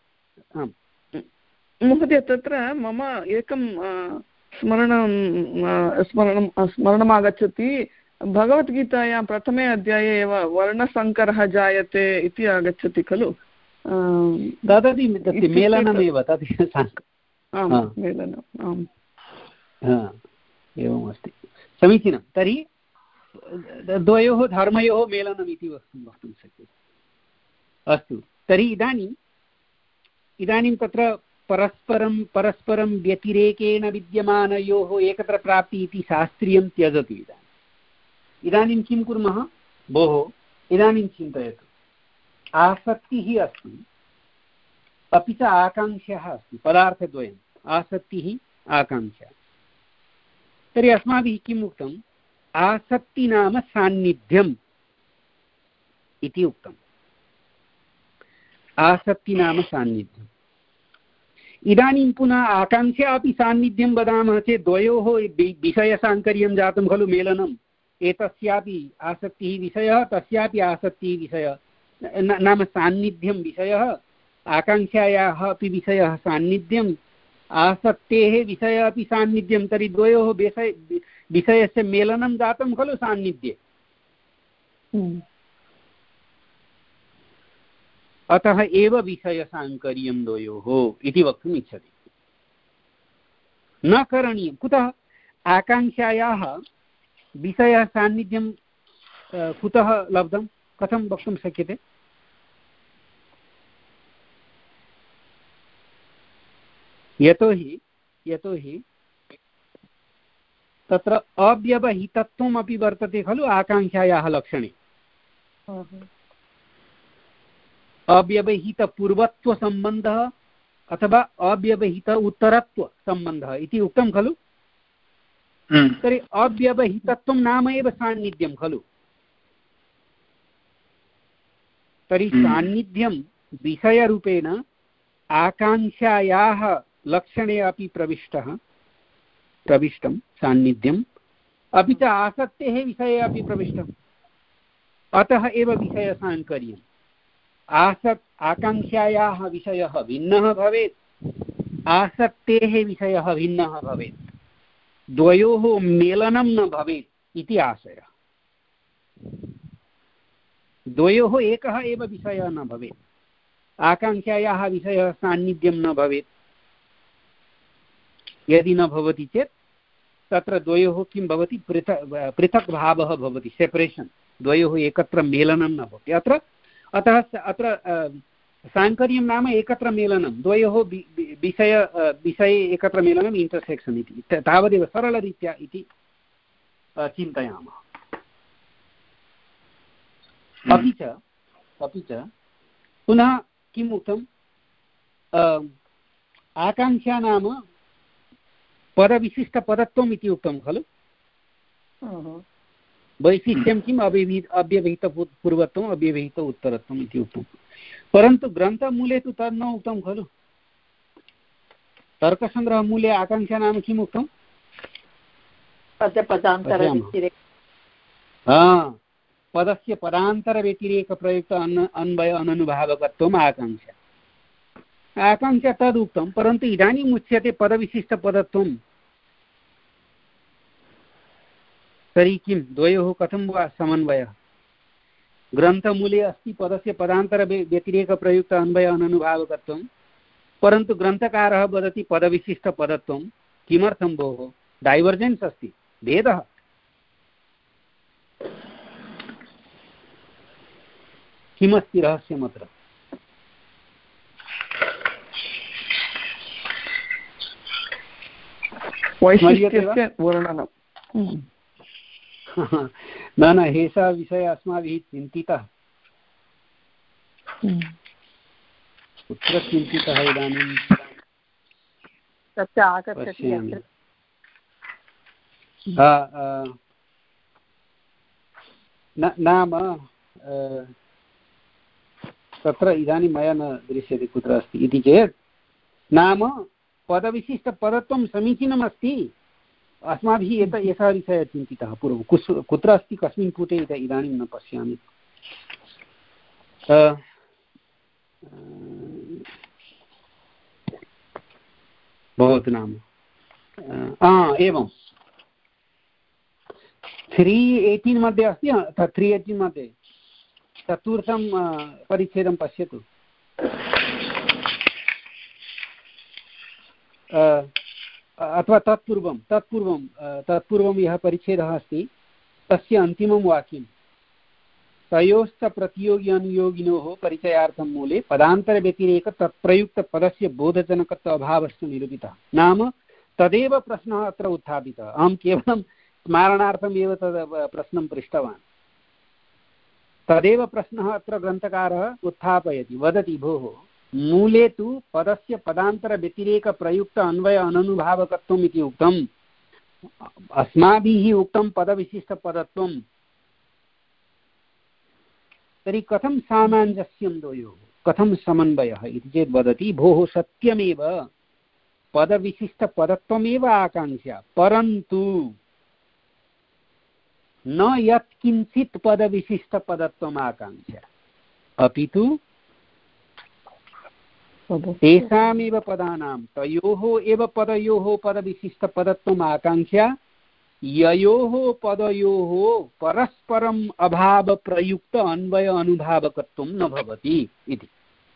महोदय तत्र मम एकं स्मरणं स्मरणं स्मरणम् आगच्छति। भगवद्गीतायां प्रथमे अध्याये एव वर्णसङ्करः जायते इति आगच्छति खलु। तदपि मेलनमेव, तद् मेलनम्। आम्, एवमस्ति, समीचीनं। तर्हि द्वयोः धर्मयोः मेलनम् इति वक्तुं शक्यते। अस्तु, तर्हि इदानीम् इदानीं तत्र परस्परं परस्परं व्यतिरेकेण विद्यमानयोः एकत्र प्राप्ति इति शास्त्रीयं त्यजति। इदानीम् इदानीं किं कुर्मः? भोः, इदानीं चिन्तयतु। आसक्तिः अस्ति, अपि च आकाङ्क्षा अस्ति, पदार्थद्वयम्, आसक्तिः आकाङ्क्षा। तर्हि अस्माभिः किम् उक्तम्? आसक्ति नाम सान्निध्यम् इति उक्तम्। आसक्ति नाम सान्निध्यम्। इदानीं पुनः आकाङ्क्षा अपि सान्निध्यं वदामः चेत् द्वयोः विषयसाङ्कर्यं जातं खलु, मेलनम्। एतस्यापि आसक्तिः विषयः, तस्यापि आसक्तिः विषयः, नाम सान्निध्यं विषयः, आकाङ्क्षायाः अपि विषयः सान्निध्यम्, आसक्तेः विषयः अपि सान्निध्यं। तर्हि द्वयोः विषय विषयस्य मेलनं जातं खलु सान्निध्ये। अतः एव विषयसाङ्कर्यं द्वयोः इति वक्तुम् इच्छति। न करणीयं। कुतः? आकाङ्क्षायाः विषयः सान्निध्यं कुतः लब्धं? कथं वक्तुं शक्यते? यतोहि यतोहि तत्र अव्यवहितत्वम् अपि वर्तते खलु आकाङ्क्षायाः लक्षणे। अव्यवहितपूर्वत्वसम्बन्धः अथवा अव्यवहित उत्तरत्वसम्बन्धः इति उक्तं खलु। तर्हि अव्यवहितत्वं नाम एव सान्निध्यं खलु। तर्हि सान्निध्यं विषयरूपेण आकाङ्क्षायाः लक्षणे अपि प्रविष्टः प्रविष्टं सान्निध्यम्, अपि च आसक्तेः विषये अपि प्रविष्टम्। अतः एव विषयसाङ्कर्यम्। आसक् आकाङ्क्षायाः विषयः भिन्नः भवेत्, आसक्तेः विषयः भिन्नः भवेत्, द्वयोः मेलनं न भवेत् इति आशयः। द्वयोः एकः एव विषयः न भवेत्, आकाङ्क्षायाः विषयः सान्निध्यं न भवेत्। यदि न भवति चेत् तत्र द्वयोः किं भवति? पृथक् पृथक् भावः भवति, सेपरेशन्। द्वयोः एकत्र मेलनं न भवति। अत्र अतः अत्र साङ्कर्यं नाम एकत्र मेलनं, द्वयोः विषय विषये एकत्र मेलनम्, इण्टर्सेक्शन् इति तावदेव सरलरीत्या इति चिन्तयामः। अपि च अपि च पुनः किम् उक्तम्? आकाङ्क्षा नाम पदविशिष्टपदत्वम् इति उक्तं खलु। वैशिष्ट्यं किम्? अव्यवहित अव्यवहितपूर्वत्वम्, अव्यवहित उत्तरत्वम् इति उक्तं। परन्तु ग्रन्थमूले तु तद् न उक्तं खलु। तर्कसङ्ग्रहमूले आकाङ्क्षा नाम किम् उक्तं? पदस्य पदान्तरव्यतिरेकप्रयुक्त अन् अन्वय अननुभावकत्वम् आकाङ्क्षा। आकाङ्क्षा तदुक्तं, परन्तु इदानीम् उच्यते पदविशिष्टपदत्वं। तर्हि किं द्वयोः कथं वा समन्वयः? ग्रन्थमूले अस्ति पदस्य पदान्तरव्यतिरेकप्रयुक्त अन्वय अननुभावकत्वं, परन्तु ग्रन्थकारः वदति पदविशिष्टपदत्वं। किमर्थं भोः? डैवर्जेन्स् अस्ति, भेदः। किमस्ति रहस्यमत्र? वैशिष्ट्यस्य वर्णनं। न न एषः विषयः अस्माभिः चिन्तितः। कुत्र चिन्तितः इदानीं? तत्र आगच्छति। नाम तत्र इदानीं मया न दृश्यते कुत्र अस्ति इति चेत्, नाम पदविशिष्टपदत्वं समीचीनमस्ति, अस्माभिः एत एषः विषयः चिन्तितः पूर्वं। कुस् कुत्र अस्ति, कस्मिन् पुटे इदानीं न पश्यामि। भवतु नाम एवं त्री एय्टीन् मध्ये अस्ति, त्री एय्टीन् मध्ये चतुर्थं परिच्छेदं पश्यतु। अथवा तत्पूर्वं तत्पूर्वं तत्पूर्वं यः परिच्छेदः अस्ति तस्य अन्तिमं वाक्यं, तयोश्च प्रतियोगी अनुयोगिनोः परिचयार्थं मूले पदान्तरव्यतिरेक तत्प्रयुक्तपदस्य बोधजनकत्व अभावश्च निरूपितः। नाम तदेव प्रश्नः अत्र उत्थापितः। अहं केवलं स्मारणार्थम् एव तद् प्रश्नं पृष्टवान्। तदेव प्रश्नः अत्र ग्रन्थकारः उत्थापयति, वदति भोः मूले तु पदस्य पदान्तरव्यतिरेकप्रयुक्त अन्वय अननुभावकत्वम् इति उक्तम्, अस्माभिः उक्तं पदविशिष्टपदत्वं। तर्हि कथं सामञ्जस्यं द्वयोः, कथं समन्वयः इति चेत् वदति भोः सत्यमेव पदविशिष्टपदत्वमेव आकाङ्क्षा, परन्तु न यत्किञ्चित् पदविशिष्टपदत्वम् आकाङ्क्षा, अपि तु तेषामेव पदानां तयोः एव पदयोः पदविशिष्टपदत्वम् आकाङ्क्षा, ययोः पदयोः परस्परम् अभावप्रयुक्त अन्वय अनुभावकत्वं न भवति इति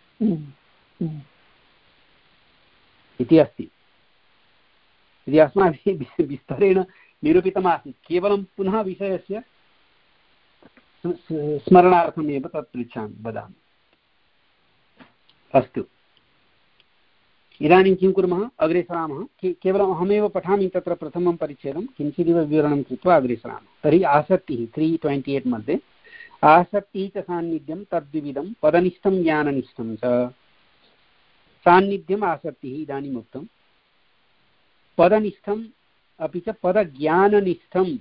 इति अस्ति। यदि अस्माभिः विस्तरेण निरूपितमासीत्, केवलं पुनः विषयस्य स्मरणार्थमेव तत् पृच्छामि, वदामि। अस्तु, इदानीं किं कुर्मः, अग्रे सरामः। केवलम् अहमेव पठामि तत्र प्रथमं परिच्छेदं, किञ्चिदिव विवरणं कृत्वा अग्रे सरामः। तर्हि आसक्तिः त्री ट्वेण्टि एय्ट् मध्ये, आसक्तिः च सान्निध्यं तद्विविधं पदनिष्ठं ज्ञाननिष्ठं च। सान्निध्यम् आसक्तिः इदानीम् उक्तं, पदनिष्ठम् अपि च पदज्ञाननिष्ठम्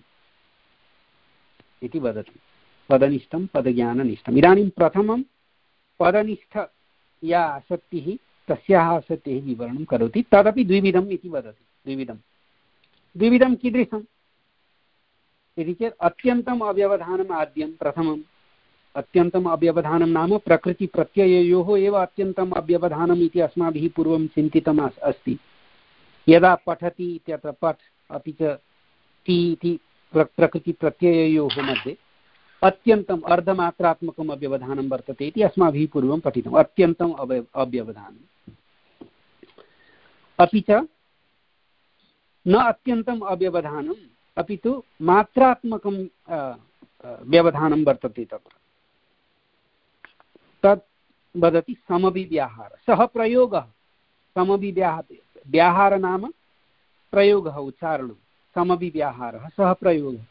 इति वदति। पदनिष्ठं पदज्ञाननिष्ठम्। इदानीं प्रथमं पदनिष्ठ या आसक्तिः, तस्याः आसक्तेः विवरणं करोति। तदपि द्विविधम् इति वदति। द्विविधं द्विविधं कीदृशम् इति चेत् अत्यन्तम् अव्यवधानम् आद्यं प्रथमम्। अत्यन्तम् अव्यवधानं नाम प्रकृतिप्रत्यययोः एव अत्यन्तम् अव्यवधानम् इति अस्माभिः पूर्वं चिन्तितम् अस्ति। यदा पठति इत्यत्र पठ् अपि च ति इति प्रकृतिप्रत्यययोः मध्ये अत्यन्तम् अर्धमात्रात्मकम् अव्यवधानं वर्तते इति अस्माभिः पूर्वं पठितम्। अत्यन्तम् अव्य अव्यवधानम् अपि च न अत्यन्तम् अव्यवधानम्, अपि तु मात्रात्मकं व्यवधानं वर्तते तत्र। तत् वदति समविव्याहार। सः प्रयोगः समविव्याहार, व्याहार नाम प्रयोगः, उच्चारणं, समविव्याहारः सः प्रयोगः।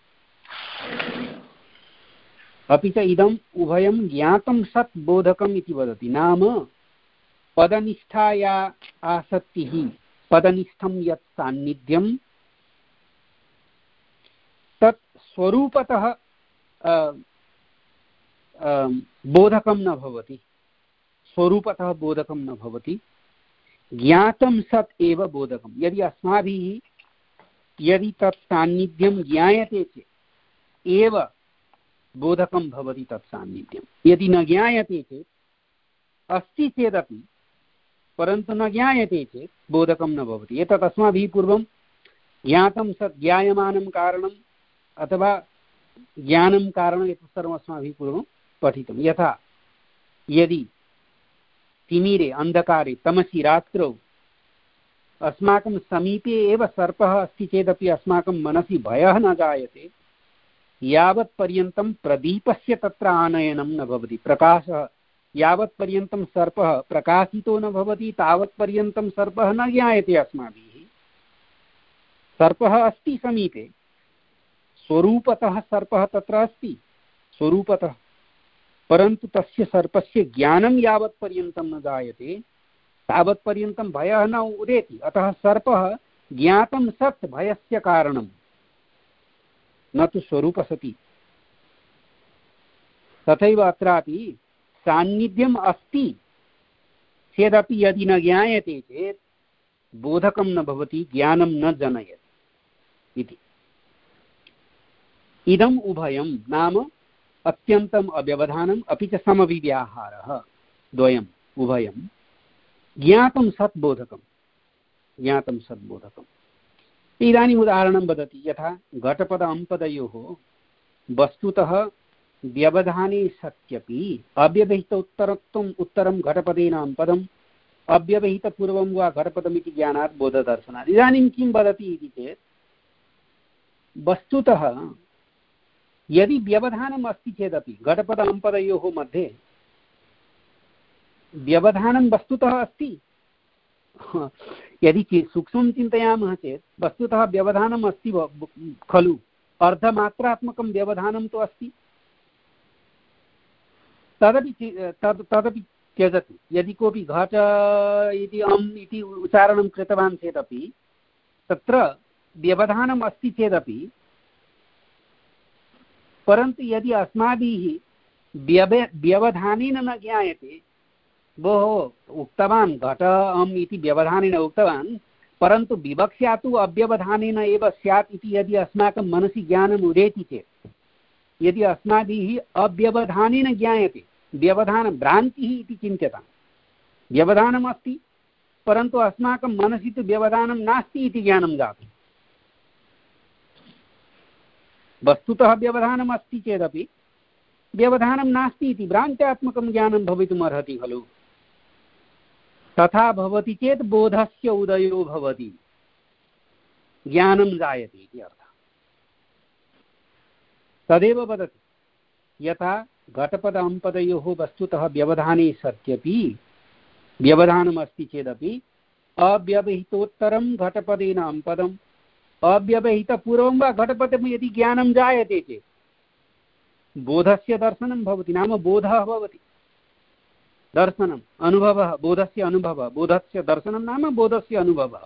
अपि च इदम् उभयं ज्ञातं सत् बोधकम् इति वदति। नाम पदनिष्ठाया आसक्तिः, पदनिष्ठं यत् सान्निध्यं तत् स्वरूपतः बोधकं न भवति, स्वरूपतः बोधकं न भवति, ज्ञातं सत् एव बोधकं। यदि अस्माभिः यदि तत् सान्निध्यं ज्ञायते चेत् एव बोधकं भवति तत् सान्निध्यं। यदि न ज्ञायते चेत्, अस्ति चेदपि परन्तु न ज्ञायते चेत् बोधकं न भवति। एतत् अस्माभिः पूर्वं ज्ञातं सत्, ज्ञायमानं कारणम् अथवा ज्ञानं कारणम्, एतत् सर्वम् अस्माभिः पूर्वं पठितं। यथा यदि तिमिरे अन्धकारे तमसि रात्रौ अस्माकं समीपे एव सर्पः अस्ति चेदपि अस्माकं मनसि भयः न जायते यावत् पर्यन्तं प्रदीपस्य तत्र आनयनं न भवति। प्रकाशः यावत् पर्यन्तं सर्पः प्रकाशितो न भवति तावत् पर्यन्तं सर्पः न ज्ञायते अस्माभिः। सर्पः अस्ति समीपे, स्वरूपतः सर्पः तत्र अस्ति स्वरूपतः, परन्तु तस्य सर्पस्य ज्ञानं यावत् पर्यन्तं न जायते तावत् पर्यन्तं भयः न उदेति। अतः सर्पः ज्ञातं सत् भयस्य कारणं, न तु स्वरूपसति। तथैव अत्रापि सान्निध्यम् अस्ति चेदपि यदि न ज्ञायते चेत् बोधकं न भवति, ज्ञानं न जनयति इति। इदम् उभयं नाम अत्यन्तम् अव्यवधानम् अपि च समविव्याहारः द्वयम् उभयं ज्ञातं सत् बोधकं ज्ञातं सत् बोधकम्। इदानीम् उदाहरणं वदति। यथा घटपद अम्पदयोः वस्तुतः व्यवधाने सत्यपि अव्यवहित उत्तरत्वम् उत्तरं घटपदेनां पदम् अव्यवहितपूर्वं वा घटपदमिति ज्ञानात् बोधदर्शनात्। इदानीं किं वदति इति चेत् वस्तुतः यदि व्यवधानम् अस्ति चेदपि घटपद अम्पदयोः मध्ये व्यवधानं वस्तुतः अस्ति। यदि सूक्ष्मं चिन्तयामः चेत् वस्तुतः व्यवधानम् अस्ति खलु, अर्धमात्रात्मकं व्यवधानं तु अस्ति। तदपि तद् तदपि त्यजतु। यदि कोऽपि घट इति अम् इति उच्चारणं कृतवान् चेदपि तत्र व्यवधानम् अस्ति चेदपि, परन्तु यदि अस्माभिः व्यव व्यवधानेन न ज्ञायते, भोः उक्तवान् घट अम् इति व्यवधानेन उक्तवान्, परन्तु विवक्षा तु अव्यवधानेन एव स्यात् इति यदि अस्माकं मनसि ज्ञानम् उदेति चेत्, यदि अस्माभिः अव्यवधानेन ज्ञायते, व्यवधानं भ्रान्तिः इति चिन्त्यताम्, व्यवधानम् अस्ति परन्तु अस्माकं मनसि तु व्यवधानं नास्ति इति ज्ञानं जातं। वस्तुतः व्यवधानम् अस्ति चेदपि व्यवधानं नास्ति इति भ्रान्त्यात्मकं ज्ञानं भवितुम् अर्हति खलु। तथा भवति चेत् बोधस्य उदयो भवति, ज्ञानं जायते इति अर्थः। तदेव वदति। यथा घटपद अम्पदयोः वस्तुतः व्यवधाने सत्यपि व्यवधानम् अस्ति चेदपि अव्यवहितोत्तरं घटपदेनां पदम् अव्यवहितपूर्वं वा घटपदं यदि ज्ञानं जायते चेत् बोधस्य दर्शनं भवति, नाम बोधः भवति। दर्शनम् अनुभवः, बोधस्य अनुभवः, बोधस्य दर्शनं नाम बोधस्य अनुभवः।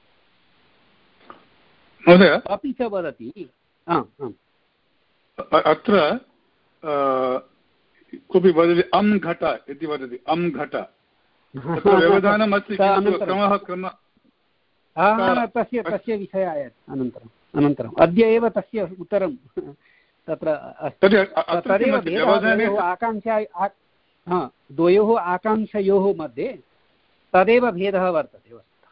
अपि च वदति अत्र कोऽपि वदति अं घट इति वदति, अं घट व्यवधानम् अस्ति, क्रमः क्रमः तस्य तस्य विषयाय अनन्तरम् अनन्तरम् अद्य एव तस्य उत्तरं तत्र तदेव द्वयोः आकाङ्क्षा द्वयोः आकाङ्क्षयोः मध्ये तदेव भेदः वर्तते वस्तुतः।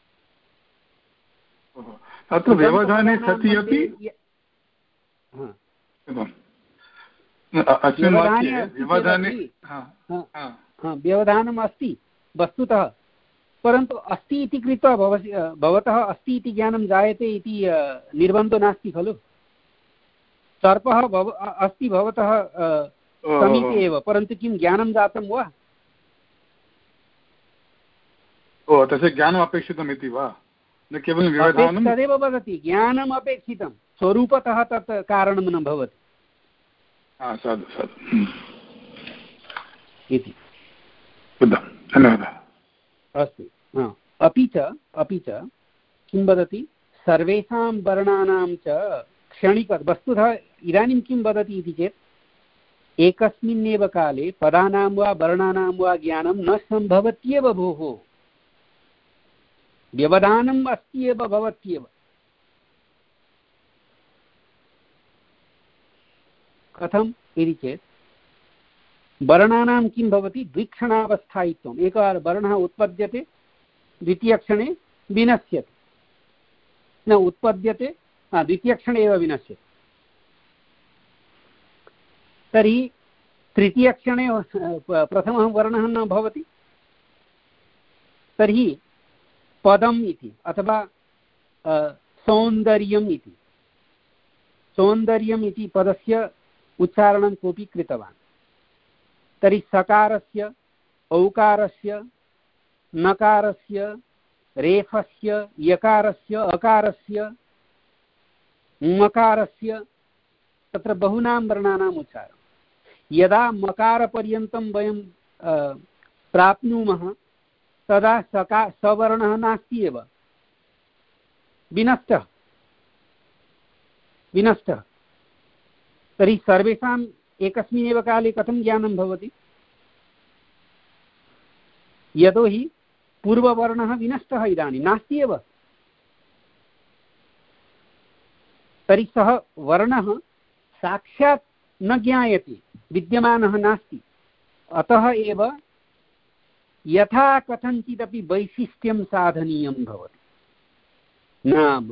अत्र व्यवधाने सति अपि व्यवधानम् अस्ति वस्तुतः, परन्तु अस्ति इति कृत्वा भवतः अस्ति इति ज्ञानं जायते इति निर्बन्धो नास्ति खलु। सर्पः भव अस्ति भवतः समीपे एव, परन्तु किं ज्ञानं जातं वा? ओ तस्य ज्ञानम् अपेक्षितम् इति वा? न केवलं व्यवधानं। तदेव वदति, ज्ञानम् अपेक्षितं, स्वरूपतः तत् कारणं न भवति साधु साधु इति। धन्यवादः। अस्तु। अपि च अपि च किं वदति, सर्वेषां वर्णानां च क्षणिक वस्तुतः इदानीं किं वदति इति चेत् एकस्मिन्नेव काले पदानां वा वर्णानां वा ज्ञानं न सम्भवत्येव भोः, व्यवधानम् अस्ति एव भवत्येव। कथम् इति चेत् वर्णानां किं भवति, द्विक्षणावस्थायित्वम्। एकवारं वर्णः उत्पद्यते, द्वितीयक्षणे विनश्यति, न उत्पद्यते द्वितीयक्षणे एव विनश्यति। तर्हि तृतीयक्षणे प्रथमः वर्णः न भवति तर्हि पदम् इति अथवा सौन्दर्यम् इति सौन्दर्यम् इति पदस्य उच्चारणं कोऽपि कृतवान् तर्हि सकारस्य औकारस्य नकारस्य रेफस्य यकारस्य अकारस्य मकारस्य तत्र बहूनां वर्णानाम् उच्चारणं यदा मकारपर्यन्तं वयं प्राप्नुमः तदा सका सवर्णः नास्ति एव विनष्टः विनष्टः तर्हि सर्वेषाम् एकस्मिन्नेव काले कथं ज्ञानं भवति यतोहि पूर्ववर्णः विनष्टः इदानीं नास्ति एव तर्हि सः वर्णः साक्षात् न ज्ञायते विद्यमानः नास्ति अतः एव यथा कथञ्चिदपि वैशिष्ट्यं साधनीयं भवति नाम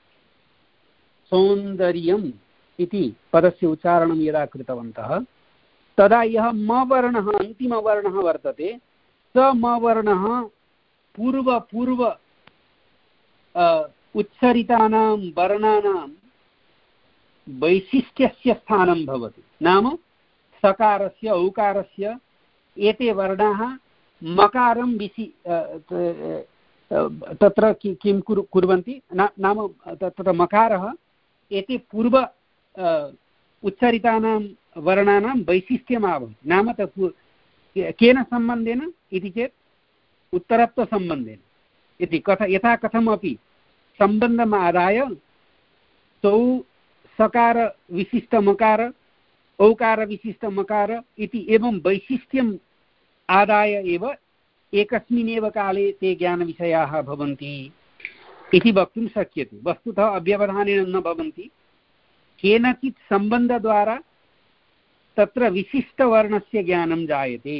सौन्दर्यम् इति पदस्य उच्चारणं यदा कृतवन्तः तदा यः म वर्णः अन्तिमवर्णः वर्तते स म वर्णः पूर्व पूर्व उच्चरितानां वर्णानां वैशिष्ट्यस्य स्थानं भवति नाम सकारस्य औकारस्य एते वर्णाः मकारं विसि तत्र किं कुर्वन्ति नाम तत्र मकारः एते पूर्व उच्चरितानां वर्णानां वैशिष्ट्यम् आवहति नाम तत् केन सम्बन्धेन इति चेत् उत्तरत्वसम्बन्धेन इति कथ यथा कथमपि सम्बन्धम् आदाय तौ सकार विशिष्ट मकार औकार विशिष्ट मकार इति एवं वैशिष्ट्यम् आदाय एव एकस्मिन्नेव काले ते ज्ञानविषयाः भवन्ति इति वक्तुं शक्यते वस्तुतः अव्यवधानेन न भवन्ति केनचित् सम्बन्धद्वारा तत्र विशिष्टवर्णस्य ज्ञानं जायते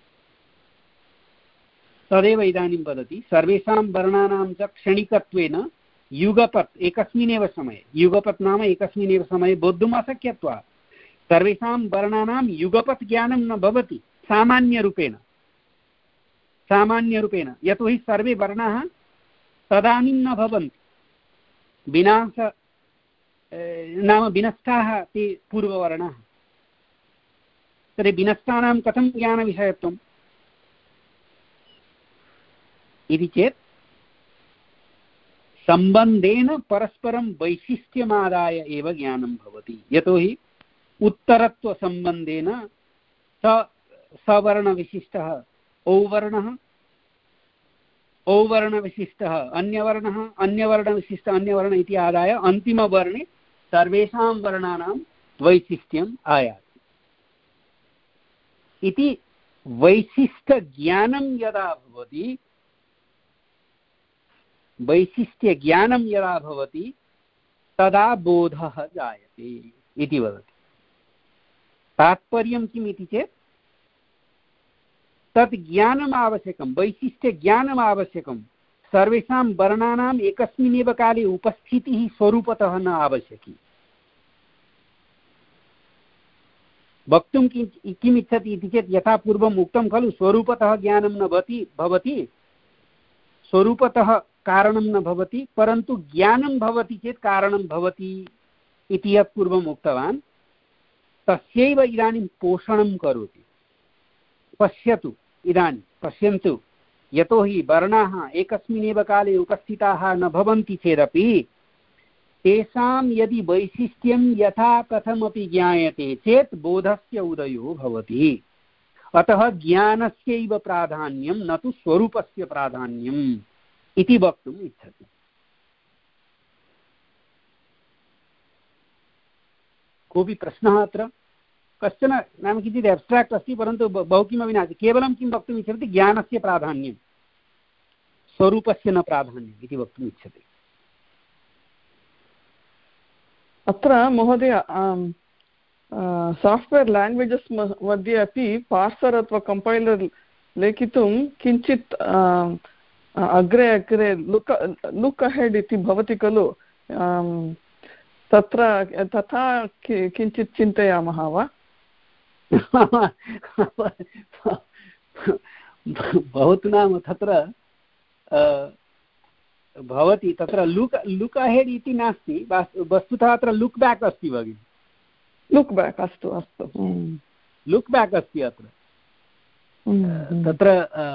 तदेव इदानीं वदति सर्वेषां वर्णानां च क्षणिकत्वेन युगपत् एकस्मिन्नेव समये युगपत् नाम एकस्मिन्नेव समये बोद्धुम् अशक्यत्वात् सर्वेषां वर्णानां युगपत् ज्ञानं न भवति सामान्यरूपेण सामान्यरूपेण यतोहि सर्वे वर्णाः तदानीं न भवन्ति विनाश नाम विनष्टाः ते पूर्ववर्णाः तर्हि विनष्टानां कथं ज्ञानविषयत्वम् इति चेत् सम्बन्धेन परस्परं वैशिष्ट्यमादाय एव ज्ञानं भवति यतोहि उत्तरत्वसम्बन्धेन स सवर्णविशिष्टः औवर्णः औवर्णविशिष्टः अन्यवर्णः अन्यवर्णविशिष्ट अन्यवर्ण इति आदाय अन्तिमवर्णे सर्वेषां वर्णानां वैशिष्ट्यम् आयाति इति वैशिष्ट्यज्ञानं यदा भवति वैशिष्ट्यज्ञानं यदा भवति तदा बोधः जायते इति वदति तात्पर्यं किम् इति चेत् तत् ज्ञानम् आवश्यकं वैशिष्ट्यज्ञानम् आवश्यकं सर्वेषां वर्णानाम् एकस्मिन्नेव काले उपस्थितिः स्वरूपतः न आवश्यकी वक्तुं किम् इच्छति इति चेत् यथा पूर्वम् उक्तं खलु स्वरूपतः ज्ञानं न भवति भवति स्वरूपतः कारणं न भवति परन्तु ज्ञानं भवति चेत् कारणं भवति इति यत् पूर्वम् उक्तवान् तस्यैव इदानीं पोषणं करोति पश्यतु इदानीं पश्यन्तु यतोहि वर्णाः एकस्मिन्नेव काले उपस्थिताः न भवन्ति चेदपि तेषां यदि वैशिष्ट्यं यथा कथमपि ज्ञायते चेत् बोधस्य उदयो भवति अतः ज्ञानस्यैव प्राधान्यं न तु स्वरूपस्य प्राधान्यम् इति वक्तुम् इच्छति कोऽपि प्रश्नः अत्र कश्चन नाम किञ्चित् एब्स्ट्राक्ट् अस्ति परन्तु बहु किमपि नास्ति केवलं किं वक्तुम् इच्छति ज्ञानस्य प्राधान्यं स्वरूपस्य न प्राधान्यम् इति वक्तुम् इच्छति अत्र महोदय साफ्ट्वेर् लाङ्ग्वेजस् मध्ये अपि पार्सर् अथवा कम्पैलर् लेखितुं किञ्चित् अग्रे अग्रे लुक् लुक् अहेड् इति भवति खलु तत्र तथा किञ्चित् चिन्तयामः वा भवतु नाम तत्र भवति तत्र लुक् लुक् अहेड् इति नास्ति, वस्तुतः अत्र लुक् बेक् अस्ति भगिनि। लुक् बेक्, अस्तु अस्तु, लुक् बेक् अस्ति अत्र तत्र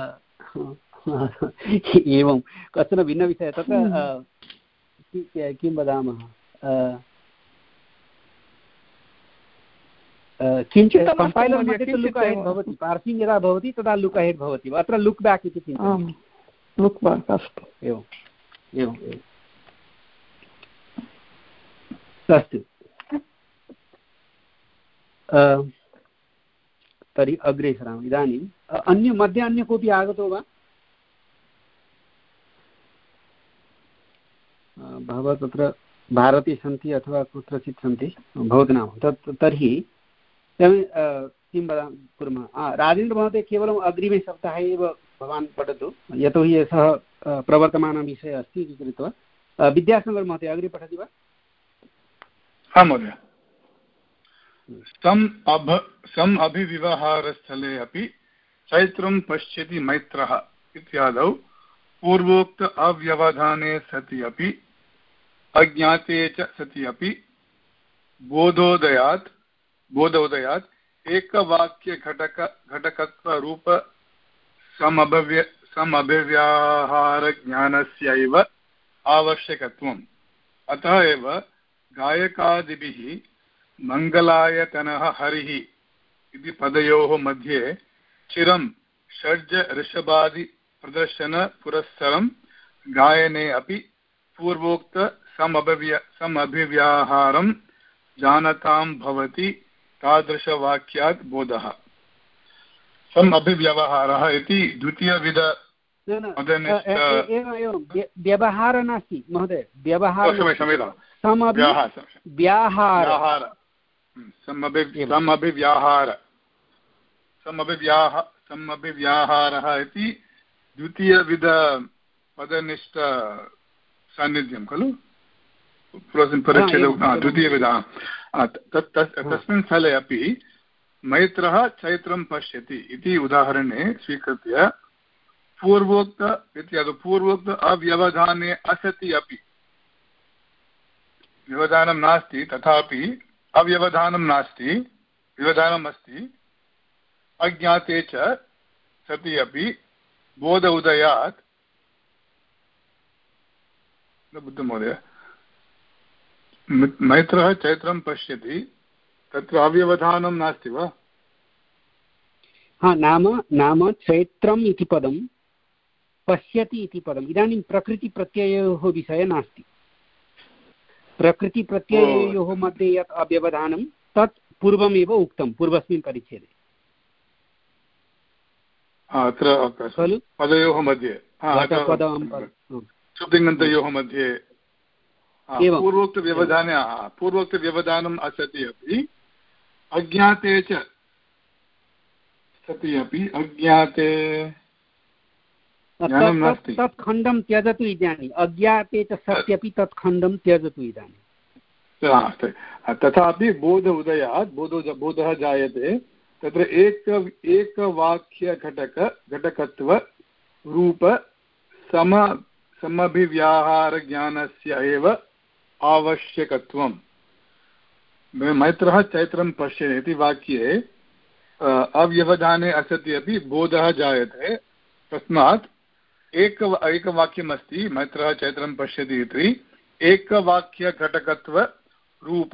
एवं कश्चन भिन्नविषयः। तत्र किं वदामः, किञ्चित् कम्पैलर् मध्ये तु लुक् अहेड् भवति, पार्सिङ्ग् यदा भवति तदा लुक् अहेड् भवति, अत्र लुक् बेक् इति चिन्तयामि। लुक् बेक्, अस्तु, एवम् एवम् एवम् अस्तु। तर्हि अग्रे सरामः। इदानीम् अन्य मध्ये अन्य कोऽपि आगतो वा? बहवः तत्र भारते सन्ति अथवा कुत्रचित् सन्ति, भवतु नाम। तत् तर्हि किं वदामः कुर्मः। राजेन्द्रमहोदय केवलम् अग्रिमे सप्ताहे एव भवान् पठतु, यतोहि सः प्रवर्तमानविषयः अस्ति इति कृत्वा। विद्यासागर् महोदय अग्रे पठति वा? आं महोदय। सम् अभ सम् अभिव्यवहारस्थले अपि चैत्रं पश्यति मैत्रः इत्यादौ पूर्वोक्त अव्यवधाने सति अपि अज्ञाते च सति अपि बोधोदयात् बोधोदयात् एकवाक्यघटक घटकत्वरूप समभव्य समभिव्याहारज्ञानस्यैव आवश्यकत्वम्। अतः एव गायकादिभिः मङ्गलायतनः हरिः इति पदयोः मध्ये चिरं षड्ज ऋषभादि प्रदर्शनपुरस्सरं गायने अपि पूर्वोक्त समभिव्य समभिव्याहारं जानतां भवति तादृशवाक्यात् बोधः। सम् अभिव्यवहारः इति द्वितीयविध व्यवहार नास्ति महोदय, व्यवहार समभिव्याहारः इति द्वितीयविध पदनिष्ठ सान्निध्यं खलु द्वितीयविधः। तस्मिन् स्थले अपि मैत्रः चैत्रं पश्यति इति उदाहरणे स्वीकृत्य पूर्वोक्त इत्यादि पूर्वोक्त अव्यवधाने असति अपि व्यवधानं नास्ति, तथापि अव्यवधानं नास्ति, व्यवधानम् अस्ति, अज्ञाते च सति अपि बोध उदयात् बुद्धमहोदय मैत्रः चैत्रं पश्यति, तत्र अव्यवधानं नास्ति वा? हा, नाम नाम चैत्रम् इति पदं पश्यति इति पदम् इदानीं प्रकृतिप्रत्यययोः विषये नास्ति। प्रकृतिप्रत्यययोः मध्ये यत् अव्यवधानं तत् पूर्वमेव उक्तं पूर्वस्मिन् परिच्छेदे अत्र खलु पदयोः मध्ये सुप्तिङन्तयोः मध्ये पूर्वोक्तव्यवधाने पूर्वोक्तव्यवधानम् असति अपि अज्ञाते च सति अपि अज्ञाते तत् खण्डं त्यजतु इदानीम्। अज्ञाते च सत्यपि तत् खण्डं त्यजतु इदानीं। तथापि बोध उदयात् बोधो बोधः जायते, तत्र एक एकवाक्यघटक घटकत्व रूप सम समभिव्याहारज्ञानस्य एव आवश्यकत्वम्। मैत्रः चैत्रं पश्यति इति वाक्ये अव्यवधाने असति अपि बोधः जायते, तस्मात् एक एकवाक्यमस्ति मैत्रः चैत्रं पश्यति इति, एकवाक्यघटकत्व रूप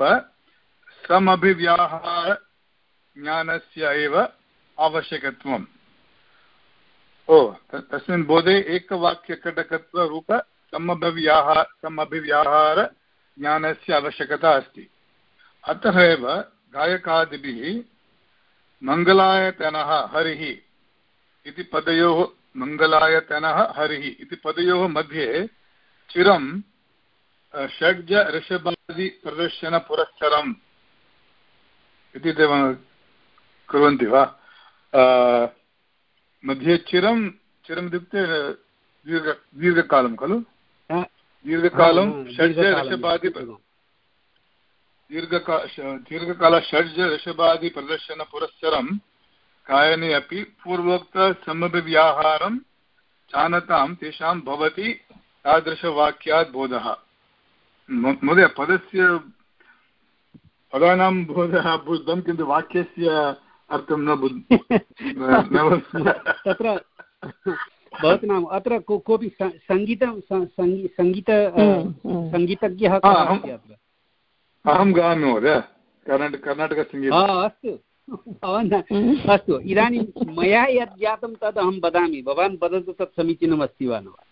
समभिव्याहारज्ञानस्य एव आवश्यकत्वम्। ओ तस्मिन् बोधे एकवाक्यघटकत्वरूप समभिव्याहार समभिव्याहारज्ञानस्य आवश्यकता अस्ति। अतः एव गायकादिभिः मङ्गलायतनः हरिः इति पदयोः मङ्गलायतनः हरिः इति पदयोः मध्ये चिरं षड्ज ऋषभादि प्रदर्शनपुरस्सरम् इति ते कुर्वन्ति वा? मध्ये चिरं चिरम् इत्युक्ते दीर्घ दीर्घकालं खलु, दीर्घकालं षड्ज ऋषभादि दीर्घका दीर्घकालषड्ज ऋषभादिप्रदर्शनपुरस्सरं गायने अपि पूर्वोक्तसमभिव्याहारं जानतां तेषां भवति तादृशवाक्यात् बोधः। महोदय पदस्य पदानां बोधः बुद्धं किन्तु वाक्यस्य अर्थं न तत्र भवतु नाम अत्र कोऽपि सङ्गीतं सङ्गीत सङ्गीतज्ञः अहं गामि महोदय कर्णाटक कर्णाटकसङ्गीतम् अस्तु अस्तु इदानीं मया यत् ज्ञातं तद् अहं वदामि भवान् वदतु तत् समीचीनमस्ति वा न वा।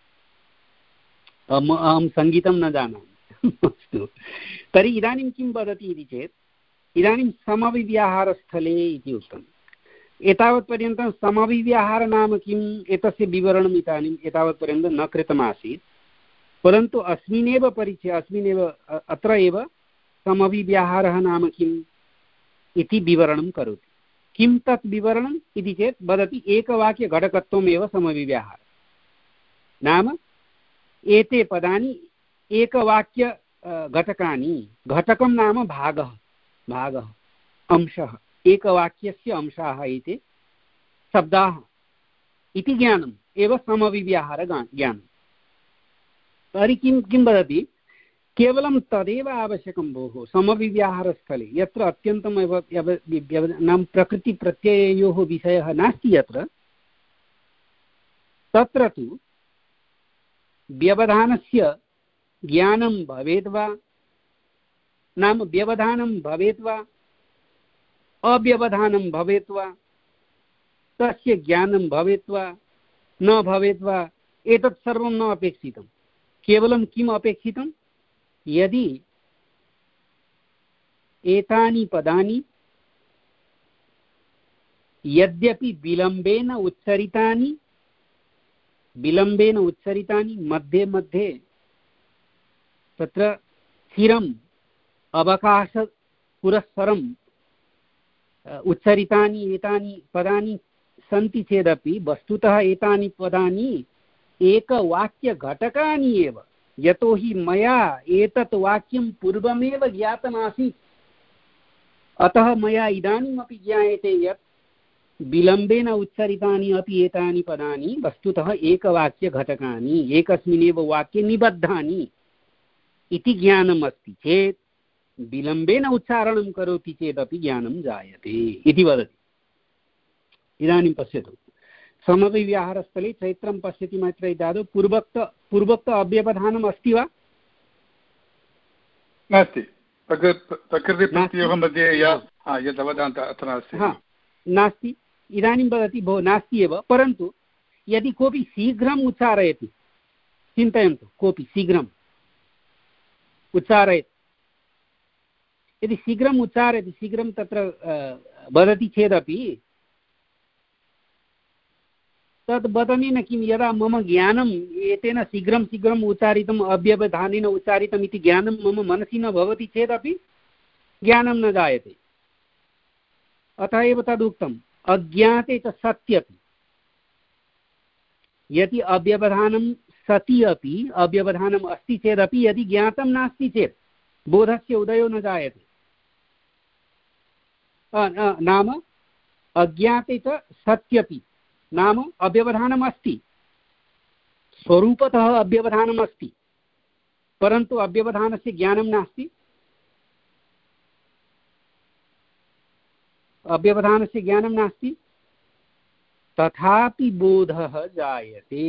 अहं सङ्गीतं न जानामि। अस्तु तर्हि इदानीं किं वदति इति चेत् इदानीं समविव्याहारस्थले इति उक्तम्। एतावत्पर्यन्तं समविव्याहार नाम किम् एतस्य विवरणम् इदानीम् एतावत्पर्यन्तं न कृतमासीत्, परन्तु अस्मिन्नेव परिचये अस्मिन्नेव अत्र एव समविव्याहारः नाम किम् इति विवरणं करोति। किं तत् विवरणम् इति चेत् वदति एकवाक्यघटकत्वमेव समविव्याहारः नाम एते पदानि एकवाक्य घटकानि घटकं नाम भागः भागः अंशः एकवाक्यस्य अंशाः एते शब्दाः इति ज्ञानम् एव समविव्याहार ज्ञानं। तर्हि किं किं वदति केवलं तदेव आवश्यकं भोः समविव्याहारस्थले यत्र अत्यन्तम् एव नाम प्रकृतिप्रत्यययोः विषयः नास्ति यत्र तत्र तु व्यवधानस्य ज्ञानं भवेत् वा नाम व्यवधानं भवेत् वा अव्यवधानं भवेत् वा तस्य ज्ञानं भवेत् वा न भवेत् वा एतत् सर्वं न अपेक्षितं। केवलं किम् अपेक्षितं यदि एतानि पदानि यद्यपि विलम्बेन उच्चरितानि विलम्बेन उच्चरितानि मध्ये मध्ये तत्र स्थिरम् अवकाशपुरस्सरम् उच्चरितानि एतानि पदानि सन्ति चेदपि वस्तुतः एतानि पदानि एकवाक्यघटकानि एव। यतोहि मया एतत् वाक्यं पूर्वमेव ज्ञातमासीत्, अतः मया इदानीमपि ज्ञायते यत् विलम्बेन उच्चरितानि अपि एतानि पदानि वस्तुतः एकवाक्यघटकानि एकस्मिन्नेव वाक्ये निबद्धानि इति ज्ञानम् अस्ति चेत् विलम्बेन उच्चारणं करोति चेदपि ज्ञानं जायते इति वदति। इदानीं पश्यतु समविव्याहारस्थले चैत्रं पश्यति मैत्रेयी दादौ पूर्वोक्त पूर्वोक्त अव्यवधानम् अस्ति वा नास्ति? प्रकृतिप्रत्ययोः मध्ये यद् अवधानम् अत्र नास्ति नास्ति। इदानीं वदति भो नास्ति एव, परन्तु यदि कोऽपि शीघ्रम् उच्चारयति चिन्तयन्तु कोऽपि शीघ्रम् उच्चारयति यदि शीघ्रम् उच्चारयति शीघ्रं तत्र वदति चेदपि तद् वदनेन किं यदा मम ज्ञानम् एतेन शीघ्रं शीघ्रम् उच्चारितम् अव्यवधानेन उच्चारितम् इति ज्ञानं मम मनसि न भवति चेदपि ज्ञानं न जायते। अतः एव तदुक्तम् अज्ञाते च सत्यपि। यदि अव्यवधानं सति अपि अव्यवधानम् अस्ति चेदपि यदि ज्ञातं नास्ति चेत् बोधस्य उदयो न जायते। नाम अज्ञाते च सत्यपि नाम अव्यवधानम् अस्ति, स्वरूपतः अव्यवधानम् अस्ति, परन्तु अव्यवधानस्य ज्ञानं नास्ति। अव्यवधानस्य ज्ञानं नास्ति तथापि बोधः जायते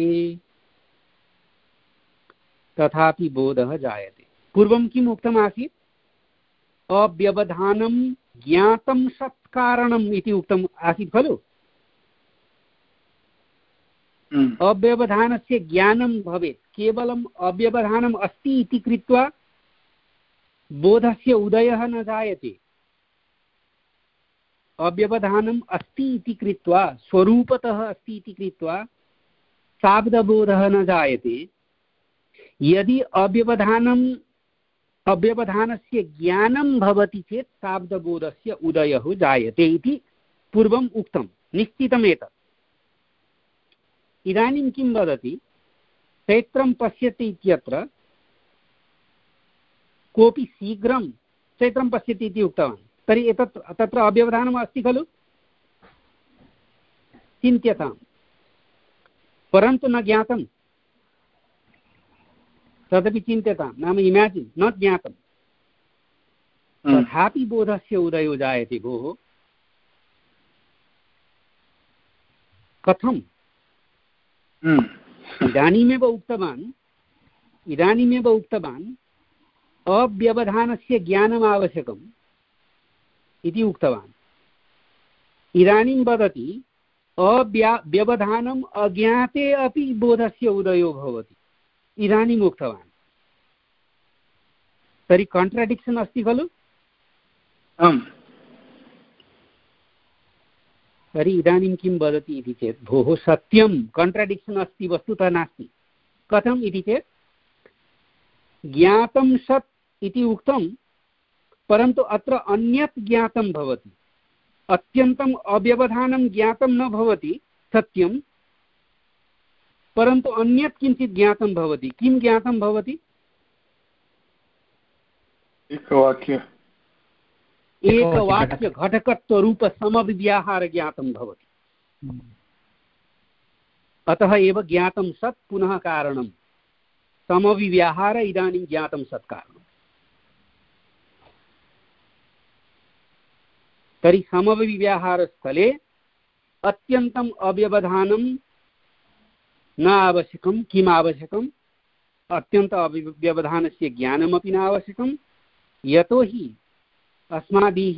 तथापि बोधः जायते। पूर्वं किम् उक्तमासीत्? अव्यवधानं ज्ञातं सत्कारणम् इति उक्तम् आसीत् खलु। अव्यवधानस्य ज्ञानं भवेत्, केवलम् अव्यवधानम् अस्ति इति कृत्वा बोधस्य उदयः न जायते। अव्यवधानम् अस्ति इति कृत्वा स्वरूपतः अस्ति इति कृत्वा शाब्दबोधः न जायते। यदि अव्यवधानम् अव्यवधानस्य ज्ञानं भवति चेत् शाब्दबोधस्य उदयः जायते इति पूर्वम् उक्तं, निश्चितमेतत्। इदानीं किं वदति? चैत्रं पश्यति इत्यत्र कोऽपि शीघ्रं चैत्रं पश्यति इति उक्तवान्, तर्हि एतत् तत्र अव्यवधानम् अस्ति खलु, चिन्त्यताम्, परन्तु न ज्ञातं, तदपि चिन्त्यतां, नाम इमेजिन्, न ज्ञातं, तथापि बोधस्य उदयो जायते भोः, कथम्? इदानीमेव उक्तवान् इदानीमेव उक्तवान् अव्यवधानस्य ज्ञानम् आवश्यकम् इति उक्तवान्। इदानीं वदति अव्या व्यवधानम् अज्ञाते अपि बोधस्य उदयो भवति, इदानीम् उक्तवान्। तर्हि काण्ट्राडिक्षन् अस्ति खलु? आम्। तर्हि इदानीं किं वदति इति चेत् भोः सत्यं काण्ट्राडिक्षन् अस्ति, वस्तुतः नास्ति। कथम् इति चेत् ज्ञातं सत् इति उक्तं, परन्तु अत्र अन्यत् ज्ञातं भवति, अत्यन्तम् अव्यवधानं ज्ञातं न भवति सत्यं, परन्तु अन्यत् किञ्चित् ज्ञातं भवति। किं ज्ञातं भवति? एकवाक्य एकवाक्य घटकत्वरूपसमव्याहार ज्ञातं भवति। अतः एव ज्ञातं सत् पुनः कारणं समविव्याहार, इदानीं ज्ञातं सत् कारणम्। तर्हि समविव्याहारस्थले अत्यन्तम् अव्यवधानं न आवश्यकं। किम् आवश्यकम्? अत्यन्त अव्यवधानस्य ज्ञानमपि न आवश्यकं, यतोहि अस्माभिः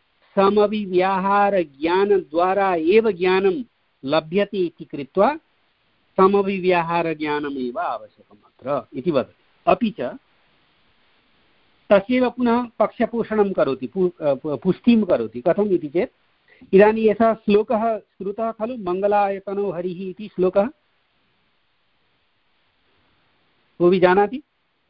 समविव्याहारज्ञानद्वारा एव ज्ञानं लभ्यते इति कृत्वा समविव्याहारज्ञानमेव आवश्यकम् अत्र इति वदति। अपि च तस्यैव पुनः पक्षपोषणं करोति, पुष्टिं करोति। कथम् इति चेत् इदानीं यथा श्लोकः श्रुतः खलु, मङ्गलायतनो हरिः इति श्लोकः, कोऽपि जानाति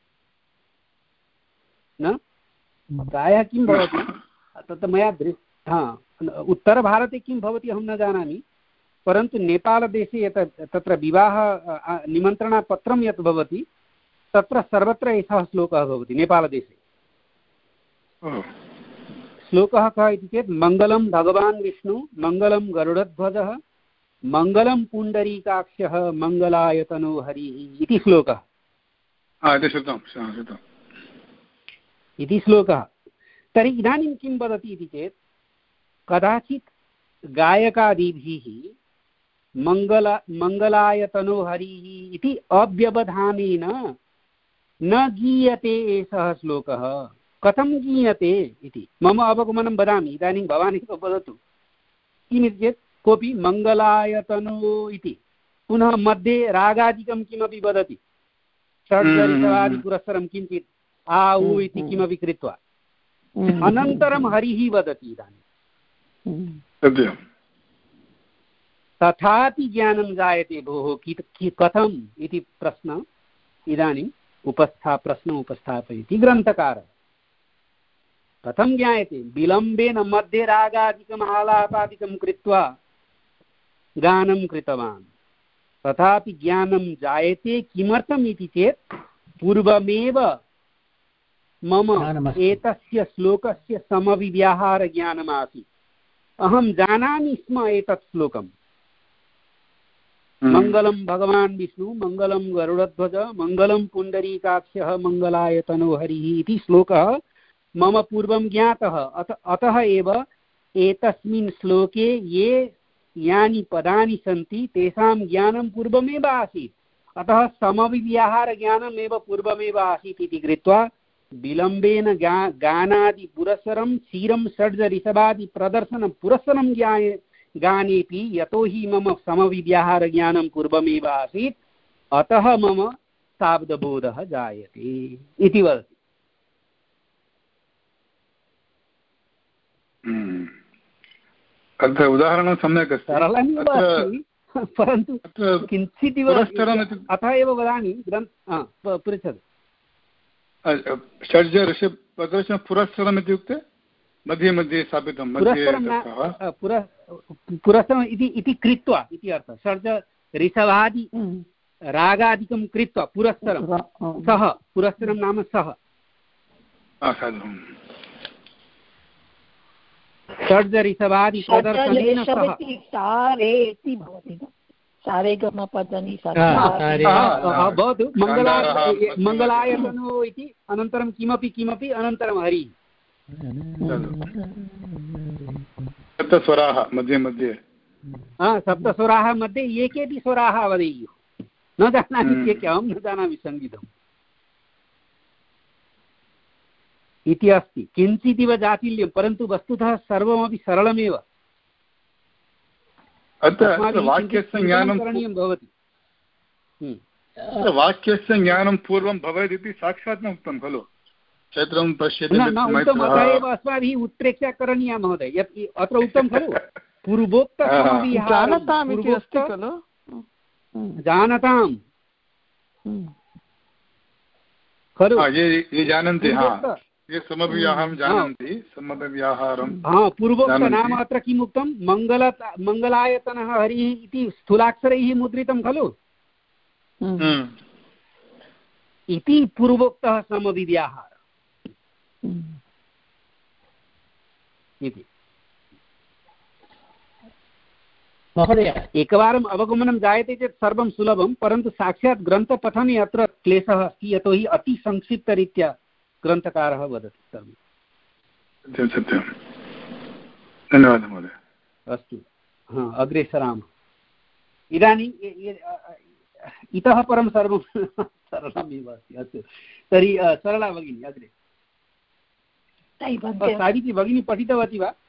न? प्रायः किं भवति तत् मया दृ हा उत्तरभारते किं भवति अहं न जानामि, परन्तु नेपालदेशे यत् तत्र विवाह निमन्त्रणापत्रं यत् भवति तत्र सर्वत्र एषः श्लोकः भवति। नेपालदेशे श्लोकः कः इति चेत् मङ्गलं भगवान् विष्णु, मङ्गलं गरुडध्वजः, मङ्गलं पुण्डरीकाक्षः, मङ्गलायतनो हरिः इति श्लोकः इति श्लोकः। तर्हि इदानीं किं वदति इति चेत् कदाचित् गायकादिभिः मङ्गल मङ्गलायतनो हरिः इति अव्यवधानेन न गीयते एषः श्लोकः। कथं गीयते इति मम अवगमनं वदामि, इदानीं भवान् एव वदतु। किमिति चेत् कोऽपि मङ्गलायतनो इति पुनः मध्ये रागादिकं किमपि वदति, षड्जरिषवादिपुरस्सरं किञ्चित् आ उ इति किमपि कृत्वा अनन्तरं हरिः वदति। इदानीं तथापि ज्ञानं जायते भोः, कथम् इति प्रश्न इदानीम् उपस्था प्रश्न उपस्थापयति ग्रन्थकारः। कथं ज्ञायते? विलम्बेन मध्ये रागादिकम् आलापादिकं कृत्वा गानं कृतवान्, तथापि ज्ञानं जायते। किमर्थम् इति चेत् पूर्वमेव मम एतस्य श्लोकस्य समविव्याहारज्ञानमासीत्। अहं जानामि स्म एतत् श्लोकम्, मङ्गलं भगवान् विष्णु, मङ्गलं गरुडध्वज, मङ्गलं पुण्डरीकाक्षः, मङ्गलायतनो हरिः इति श्लोकः मम पूर्वं ज्ञातः। अत अतः एव एतस्मिन् श्लोके ये यानि पदानि सन्ति तेषां ज्ञानं पूर्वमेव आसीत्। अतः समविव्याहारज्ञानमेव पूर्वमेव आसीत् इति कृत्वा विलम्बेन गा गानादि पुरस्सरं क्षीरं षड्ज ऋषभादि प्रदर्शनं पुरस्सरं ज्ञाये गानेपि यतोहि मम समविव्याहारज्ञानं पूर्वमेव आसीत्, अतः मम शाब्दबोधः जायते इति वदति। अत्र उदाहरणं सम्यक् अस्ति, सरलमेव अस्ति, परन्तु किञ्चित् इव अतः एव वदामि। ग्रन्थ पृच्छतु। षड्ज ऋषभ प्रदर्शनं पुरस्सरम् इत्युक्ते मध्ये मध्ये स्थापितं, पुरस्सरम् इति कृत्वा इति अर्थः। षड्ज ऋषभादि रागादिकं कृत्वा पुरस्सरं, सः पुरस्सरं नाम सः। षड्जरिषभादि प्रदर्शनेन सह सारेति भवति सारे गमपदनि भवतु मङ्गला मङ्गलायतनो इति अनन्तरं किमपि किमपि अनन्तरं हरि सप्तस्वराः मध्ये मध्ये सप्तस्वराः मध्ये ये केपि स्वराः वदेयुः न जानामि के के अहं न जानामि सङ्गीतम् इति अस्ति किञ्चिदिव जातील्यं परन्तु वस्तुतः सर्वमपि सरलमेव वाक्यस्य ज्ञानं करणीयं भवति वाक्यस्य ज्ञानं पूर्वं भवेत् इति साक्षात् न उक्तं खलु चैत्रं पश्यति एव अस्माभिः उत्प्रेक्ष्य करणीया महोदय यत् अत्र उक्तं खलु पूर्वोक्त जानताम् खलु ये जानन्ति ये समव्याहारं जानन्ति समव्याहारं पूर्वोक्त नाम अत्र किम् उक्तं मङ्गल मङ्गलायतनः हरिः इति स्थूलाक्षरैः मुद्रितं खलु इति पूर्वोक्तः समव्याहारः इति महोदय एकवारम् अवगमनं जायते चेत् सर्वं सुलभं परन्तु साक्षात् ग्रन्थपठने अत्र क्लेशः अस्ति यतोहि अतिसंक्षिप्तरीत्या ग्रन्थकारः वदति सर्वं सत्यं धन्यवादः महोदय अस्तु हा अग्रे सरामः इदानीं इतः परं सर्वं सरलमेव अस्ति अस्तु तर्हि सरला भगिनी अग्रे सावित्री भगिनी पठितवती वा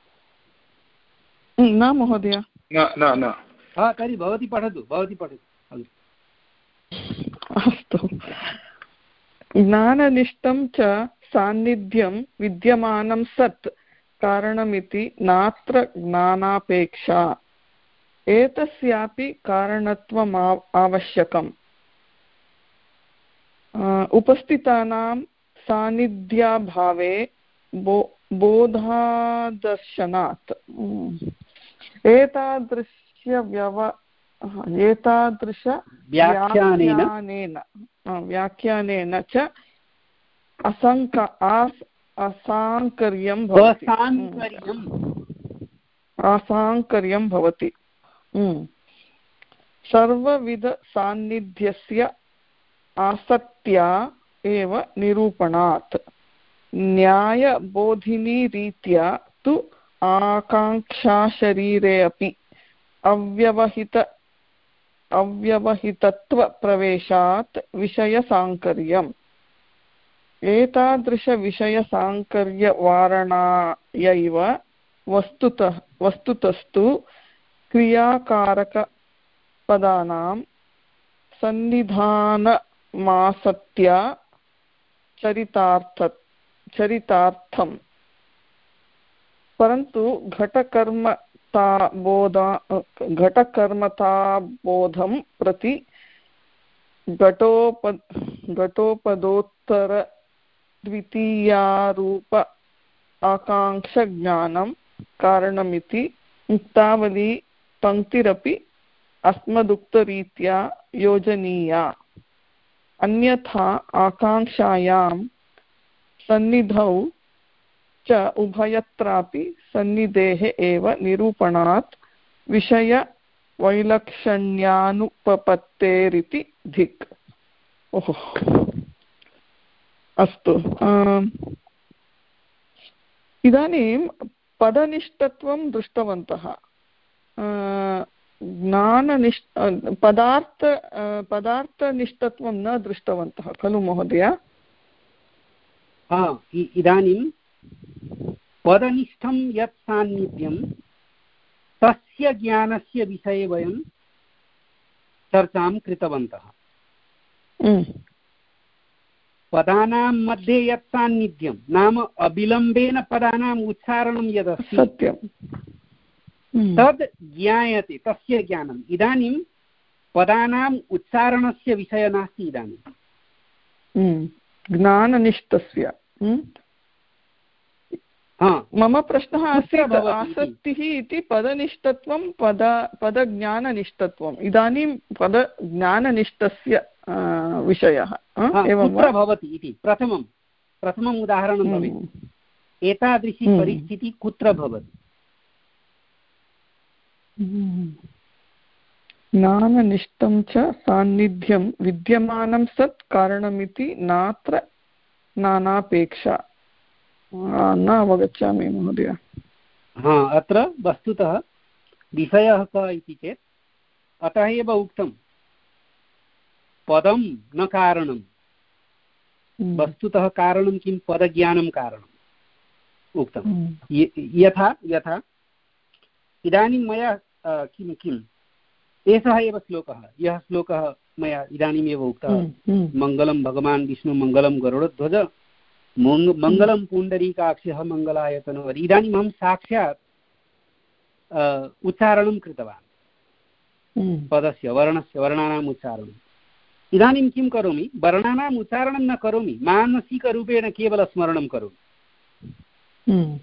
न महोदय न न तर्हि भवती पठतु भवती पठतु अस्तु ज्ञाननिष्ठं च सान्निध्यं विद्यमानं सत् कारणमिति नात्र ज्ञानापेक्षा एतस्यापि कारणत्वम् आवश्यकम् उपस्थितानां सान्निध्याभावे बो बोधादर्शनात् एतादृश्यव्यव एतादृश व्याख्यानेन व्याख्यानेन च असङ्क असाङ्कर्यं भवति असाङ्कर्यं भवति सर्वविधसान्निध्यस्य आसक्त्या एव निरूपणात् न्यायबोधिनीरीत्या तु आकाङ्क्षाशरीरे अपि अव्यवहित अव्यवहितत्वप्रवेशात् विषयसाङ्कर्यम् एतादृशविषयसाङ्कर्यवारणायैव वस्तुतः वस्तुतस्तु क्रियाकारकपदानां सन्निधानमासत्या चरितार्थ चरितार्थम् परन्तु घटकर्मताबोधा घटकर्मताबोधं प्रति घटोप घटोपदोत्तरद्वितीयारूप आकाङ्क्षज्ञानं कारणमिति मुक्तावली पङ्क्तिरपि अस्मदुक्तरीत्या योजनीया अन्यथा आकाङ्क्षायां सन्निधौ च उभयत्रापि सन्निधेः एव निरूपणात् विषयवैलक्षण्यानुपपत्तेरिति धिक् ओहो अस्तु इदानीं पदनिष्ठत्वं दृष्टवन्तः ज्ञाननिष्ठ पदार्थ पदार्थनिष्ठत्वं न दृष्टवन्तः खलु महोदय इदानीं पदनिष्ठं यत् सान्निध्यं तस्य ज्ञानस्य विषये वयं चर्चां कृतवन्तः पदानां मध्ये यत् सान्निध्यं नाम अविलम्बेन पदानाम् उच्चारणं यदस्ति सत्यं तद् ज्ञायते तस्य ज्ञानम् इदानीं पदानाम् उच्चारणस्य विषयः नास्ति इदानीं ज्ञाननिष्ठस्य मम प्रश्नः आसीत् आसक्तिः इति पदनिष्ठत्वं पद पदज्ञाननिष्ठत्वम् इदानीं पदज्ञाननिष्ठस्य विषयः एवं कुत्र भवति इति प्रथमं प्रथमम् उदाहरणं भवेत् एतादृशी परिस्थितिः कुत्र भवति? ज्ञाननिष्ठं च सान्निध्यं विद्यमानं सत् कारणमिति नात्र नानापेक्षा। न अवगच्छामि महोदय। हा, अत्र वस्तुतः विषयः कः इति चेत् अतः एव उक्तं पदं न कारणं। वस्तुतः कारणं किं? पदज्ञानं कारणम् उक्तं। यथा यथा इदानीं मया किं किम् एषः एव श्लोकः, यः श्लोकः मया इदानीमेव उक्तः, मङ्गलं भगवान् विष्णु मङ्गलं गरुडध्वज मङ्गलं पुण्डरीकाक्षः मङ्गलायतनोहरि। इदानीम् अहं साक्षात् उच्चारणं कृतवान् पदस्य, वर्णस्य, वर्णानाम् उच्चारणम्। इदानीं किं करोमि? वर्णानाम् उच्चारणं न करोमि, मानसिकरूपेण केवलं स्मरणं करोमि।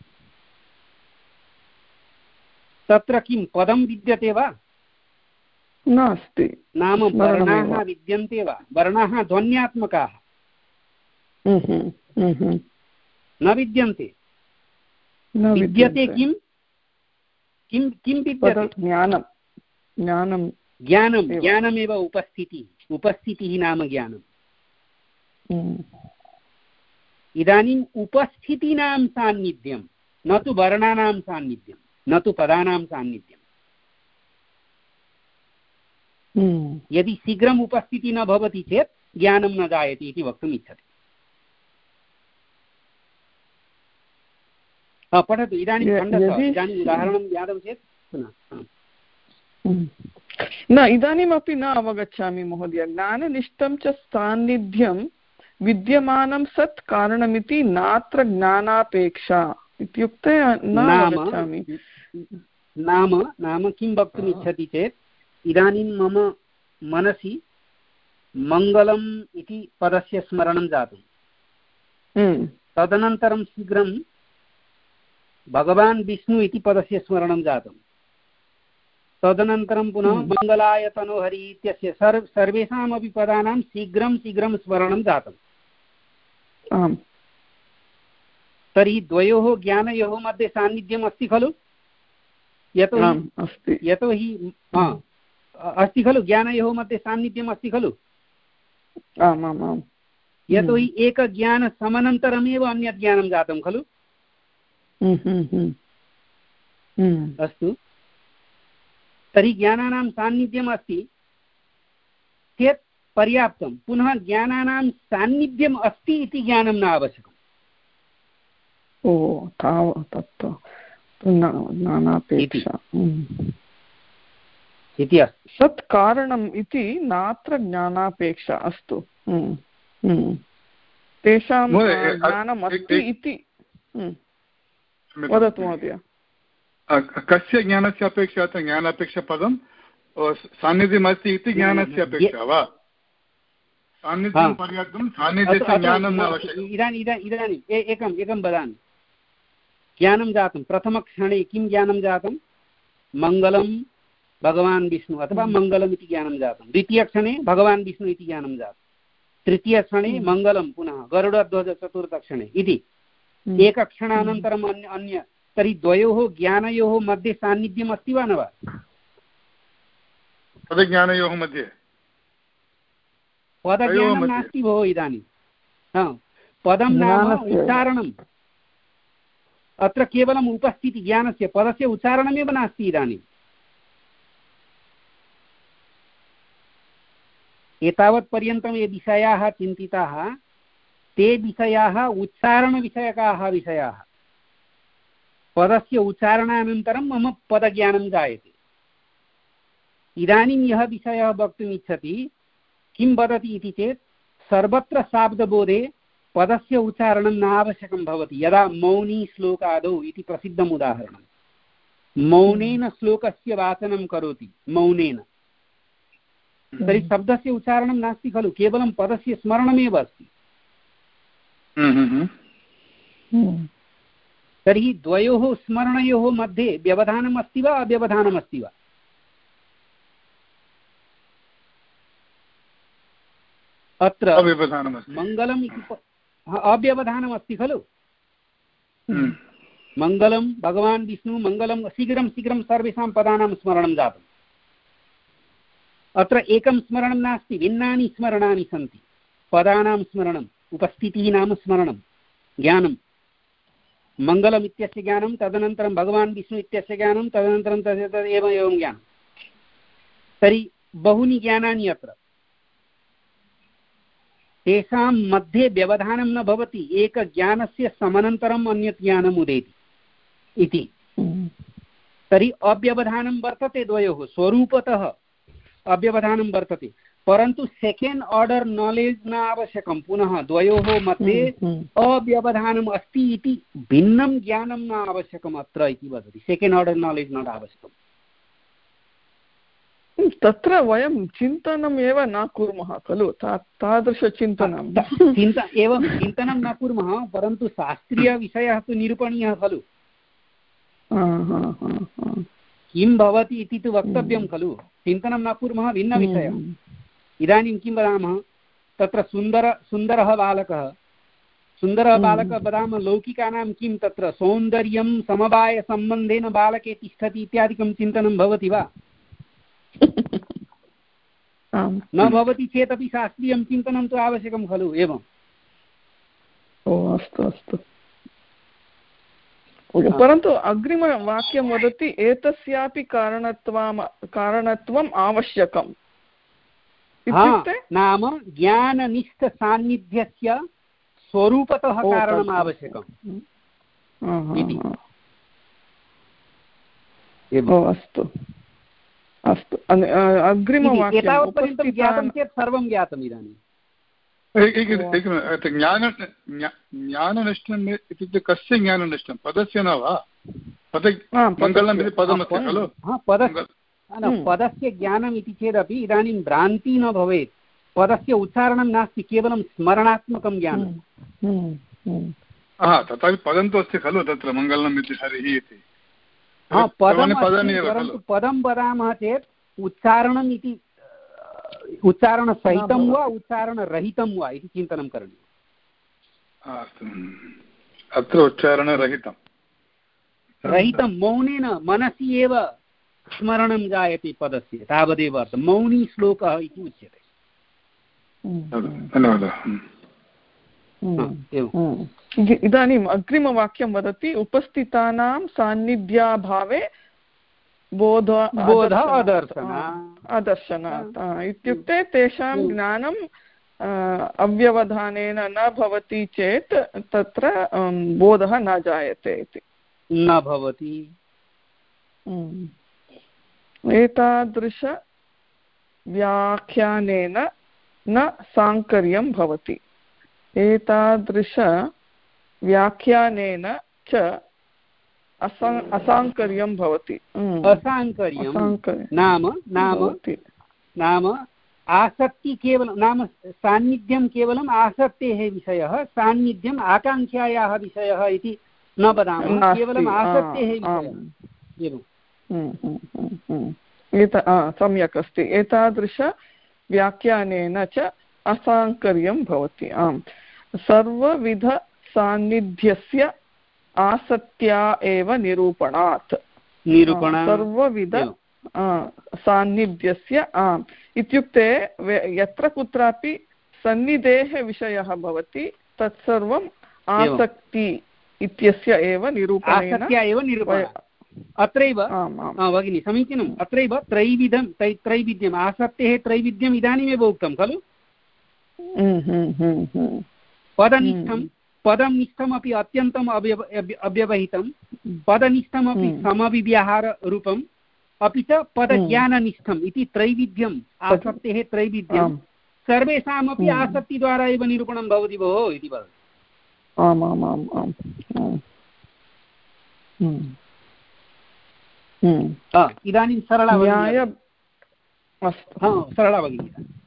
तत्र किं पदं विद्यते वा? नास्ति। नाम वर्णाः विद्यन्ते वा? वर्णाः ध्वन्यात्मकाः न विद्यन्ते। विद्यते किं किं किं विद्यते? ज्ञानं ज्ञानं ज्ञानं ज्ञानमेव उपस्थितिः। उपस्थितिः नाम ज्ञानम्। इदानीम् उपस्थितीनां सान्निध्यं, न तु वर्णानां सान्निध्यं, न तु पदानां सान्निध्यम्। यदि शीघ्रम् उपस्थितिः न भवति चेत् ज्ञानं न जायते इति वक्तुम् इच्छति। पठतु इदानीं खण्डः। इदानीम् उदाहरणं ज्ञातं चेत् पुनः। न, इदानीमपि न अवगच्छामि महोदय। ज्ञाननिष्ठं च सान्निध्यं विद्यमानं सत् कारणमिति नात्र ज्ञानापेक्षा इत्युक्ते न अवगच्छामि। नाम नाम किं वक्तुम् इच्छति चेत् इदानीं मम मनसि मङ्गलम् इति पदस्य स्मरणं जातं। तदनन्तरं शीघ्रं भगवान् विष्णु इति पदस्य स्मरणं जातं। तदनन्तरं पुनः मङ्गलाय तनोहरि इत्यस्य सर्व सर्वेषामपि पदानां शीघ्रं शीघ्रं स्मरणं जातम्। तर्हि द्वयोः ज्ञानयोः मध्ये सान्निध्यम् अस्ति खलु? यतोहि यतोहि अस्ति खलु, ज्ञानयोः मध्ये सान्निध्यम् अस्ति खलु। यतोहि एकज्ञानसमनन्तरमेव अन्यत् ज्ञानं जातं खलु। अस्तु, तर्हि ज्ञानानां सान्निध्यम् अस्ति चेत् पर्याप्तं। पुनः ज्ञानानां सान्निध्यम् अस्ति इति ज्ञानं न आवश्यकम्। ओ तावत् नानापेक्षा इति अस्ति। सत् कारणम् इति नात्र ज्ञानापेक्षा। अस्तु, तेषां ज्ञानम् अस्ति इति। वदतु महोदय। कस्य ज्ञानस्य अपेक्षा? ज्ञानापेक्षा पदं सान्निध्यम् अस्ति इति ज्ञानस्य अपेक्षा वा? सान्निध्यं पर्याप्तं, सान्निध्यस्य ज्ञानं न आवश्यकम्। इदानीम् इदानीम् एकम् एकं वदामि। ज्ञानं जातं प्रथमक्षणे किं ज्ञानं जातं? मङ्गलं भगवान् विष्णु अथवा मङ्गलम् इति ज्ञानं जातं। द्वितीयक्षणे भगवान् विष्णु इति ज्ञानं जातं। तृतीयक्षणे मङ्गलं पुनः गरुडध्वज चतुर्थक्षणे इति एकक्षणानन्तरम् अन्य अन्य तर्हि द्वयोः ज्ञानयोः मध्ये सान्निध्यम् अस्ति वा न वा? पदज्ञानयोः मध्ये पदज्ञानं नास्ति भोः। इदानीं पदं नाम उच्चारणम्। अत्र केवलम् उपस्थितिज्ञानस्य, पदस्य उच्चारणमेव नास्ति। इदानीम् एतावत्पर्यन्तं ये विषयाः चिन्तिताः ते विषयाः उच्चारणविषयकाः विषयाः। पदस्य उच्चारणानन्तरं मम पदज्ञानं जायते। इदानीं यः विषयः वक्तुम् इच्छति किं वदति इति चेत् सर्वत्र शाब्दबोधे पदस्य उच्चारणं न आवश्यकं भवति। यदा मौनी श्लोकादौ इति प्रसिद्धम् उदाहरणं। मौनेन श्लोकस्य वाचनं करोति, मौनेन, तर्हि शब्दस्य उच्चारणं नास्ति खलु, केवलं पदस्य स्मरणमेव अस्ति। तर्हि द्वयोः स्मरणयोः मध्ये व्यवधानम् अस्ति वा अव्यवधानम् अस्ति वा? अत्र मङ्गलम् इति अव्यवधानम् अस्ति खलु। मङ्गलं भगवान् विष्णु मङ्गलं शीघ्रं शीघ्रं सर्वेषां पदानां स्मरणं जातम् अत्र एकं स्मरणं नास्ति भिन्नानि स्मरणानि सन्ति पदानां स्मरणम् उपस्थितिः नाम स्मरणं ज्ञानं मङ्गलम् इत्यस्य ज्ञानं तदनन्तरं भगवान् विष्णु इत्यस्य ज्ञानं तदनन्तरं तद् एवम् एवं ज्ञानं तर्हि बहूनि ज्ञानानि अत्र तेषां मध्ये व्यवधानं न भवति एकज्ञानस्य समनन्तरम् अन्यत् ज्ञानम् उदेति इति तर्हि अव्यवधानं वर्तते द्वयोः स्वरूपतः अव्यवधानं वर्तते परन्तु सेकेण्ड् आर्डर् नालेज् न आवश्यकं पुनः द्वयोः मध्ये अव्यवधानम् अस्ति इति भिन्नं ज्ञानं न आवश्यकम् अत्र इति वदति सेकेण्ड् आर्डर् नालेज् न आवश्यकम् तत्र वयं चिन्तनम् एव न कुर्मः खलु तादृशचिन्तनं चिन्ता एवं चिन्तनं न कुर्मः परन्तु शास्त्रीयविषयः तु निरूपणीयः खलु किं भवति इति तु वक्तव्यं खलु चिन्तनं न कुर्मः भिन्नविषयः इदानीं किं वदामः तत्र सुन्दर सुन्दरः बालकः सुन्दरः बालकः वदामः लौकिकानां किं तत्र सौन्दर्यं समवायसम्बन्धेन बालके तिष्ठति इत्यादिकं चिन्तनं भवति वा न भवति चेदपि शास्त्रीयं चिन्तनं तु आवश्यकं खलु एवम् ओ अस्तु अस्तु परन्तु अग्रिमवाक्यं वदति एतस्यापि कारणत्वं कारणत्वम् आवश्यकम् इत्युक्ते नाम ज्ञाननिष्ठसान्निध्यस्य स्वरूपतः कारणम् आवश्यकम् अस्तु अस्तु अग्रिमवाक्यं ज्ञातं चेत् सर्वं ज्ञातम् इदानीं ज्ञाननिष्ठम् इत्युक्ते कस्य ज्ञाननिष्ठं पदस्य न वा पद मङ्गलम् इति पदमस्ति खलु पदस्य ज्ञानम् इति चेदपि इदानीं भ्रान्तिः न भवेत् पदस्य उच्चारणं नास्ति केवलं स्मरणात्मकं ज्ञानं तथापि पदं तु अस्ति खलु तत्र मङ्गलम् इति हरिः इति परन्तु पदं वदामः चेत् उच्चारणम् इति उच्चारणसहितं वा उच्चारणरहितं वा इति चिन्तनं करणीयम् अस्तु अत्र उच्चारणरहितं रहितं मौनेन मनसि एव स्मरणं जायते पदस्य तावदेव अर्थं मौनी श्लोकः इति उच्यते इदानीम् अग्रिमवाक्यं वदति उपस्थितानां सान्निध्याभावे बोध बोध अदर्शन अदर्शनात् इत्युक्ते तेषां ज्ञानम् अव्यवधानेन न भवति चेत् तत्र बोधः न जायते इति न भवति एतादृश व्याख्यानेन न साङ्कर्यं भवति एतादृश व्याख्यानेन च असाङ्कर्यं भवति असाङ्कर्यं नाम नाम नाम आसक्ति केवलं नाम सान्निध्यं केवलम् आसक्तेः विषयः सान्निध्यम् आकाङ्क्षायाः विषयः इति न वदामः केवलम् आसक्तेः विषयः एत सम्यक् अस्ति एतादृश व्याख्यानेन च असाङ्कर्यं भवति आम् सर्वविध सान्निध्यस्य आसक्त्या एव निरूपणात् निरूपणा सर्वविध सान्निध्यस्य आम् इत्युक्ते यत्र कुत्रापि सन्निधेः विषयः भवति तत्सर्वम् आसक्ति इत्यस्य एव निरूपणेन अत्रैव भगिनि समीचीनम् अत्रैव त्रैविधं त्रैविध्यम् आसक्तेः त्रैविध्यम् इदानीमेव उक्तं खलु पदनिष्ठं पदं निष्ठमपि अत्यन्तम् अव्यवहितं पदनिष्ठमपि समविव्याहाररूपम् अपि च पदज्ञाननिष्ठम् इति त्रैविध्यम् आसक्तेः त्रैविध्यं सर्वेषामपि आसक्तिद्वारा एव निरूपणं भवति भोः इति वदति आम् आम् आम् आम् इदानीं सरला सरला भगिनी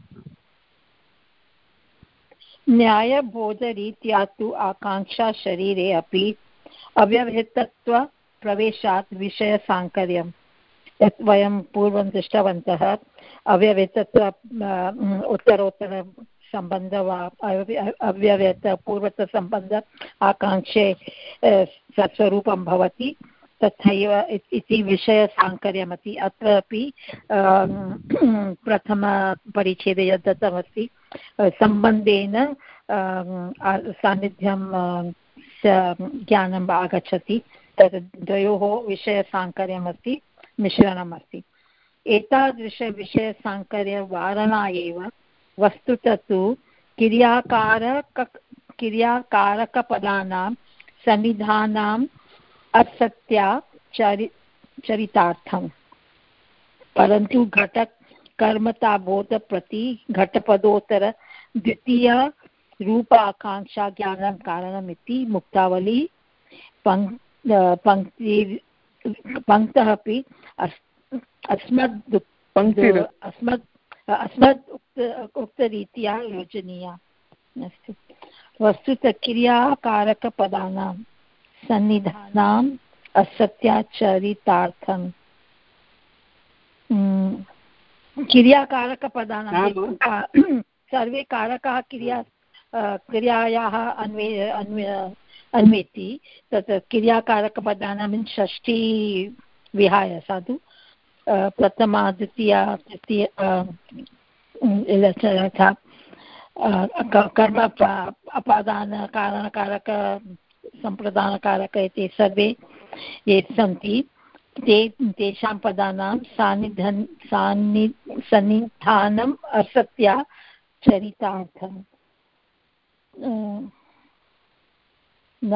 न्यायबोधरीत्या तु आकाङ्क्षा शरीरे अपि अव्यवहितत्वप्रवेशात् विषयसाङ्कर्यं यत् वयं पूर्वं दृष्टवन्तः अव्यवहितत्व उत्तरोत्तर सम्बन्ध वा अव्यवहित पूर्वतसम्बन्ध आकाङ्क्षे स्वरूपं भवति तथैव इति विषयसाङ्कर्यमस्ति। अत्रापि प्रथमपरिच्छेदे यद् दत्तमस्ति सम्बन्धेन सान्निध्यं ज्ञानम् आगच्छति, तद् द्वयोः विषयसाङ्कर्यमस्ति, मिश्रणम् अस्ति। एतादृशविषयसाङ्कर्यवारणा एव वस्तुतः तु क्रियाकारक क्रियाकारकपदानां सन्निधानाम् असत्या चरि चरितार्थं, परन्तु घटक कर्मताबोधप्रति घटपदोत्तर द्वितीय रूपाकाङ्क्षा ज्ञानं कारणमिति मुक्तावली पङ्क्ति पङ्क्तः अपि अस्मद् अस्मद् अस्मद् उक्तरीत्या योजनीया अस्ति। वस्तुतः क्रियाकारकपदानां सन्निधानाम् असत्याचरितार्थं क्रियाकारकपदानां सर्वे कारकाः क्रिया क्रियायाः अन्वे अन्वे अन्वेति, तत् क्रियाकारकपदानां षष्ठी विहाय साधु प्रथमा द्वितीया तृतीया कर्म अपादान कारणकारक सम्प्रदानकारक इति सर्वे ये सन्ति ते तेषां पदानां सान्निध्यं सान्नि सन्निधानम् असत्या चरितार्थं न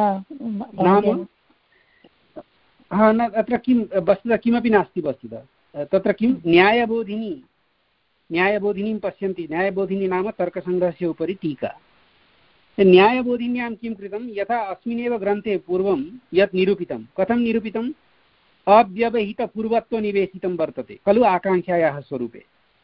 अत्र किं वस्तुतः किमपि नास्ति। वस्तुतः तत्र किं न्यायबोधिनी न्यायबोधिनीं पश्यन्ति। न्यायबोधिनी नाम तर्कसङ्ग्रहस्य उपरि टीका। न्यायबोधिन्यां किं कृतं, यथा अस्मिन्नेव ग्रन्थे पूर्वं यत् निरूपितं, कथं निरूपितम्, अव्यवहितपूर्वत्वनिवेशितं वर्तते खलु आकाङ्क्षायाः स्वरूपे।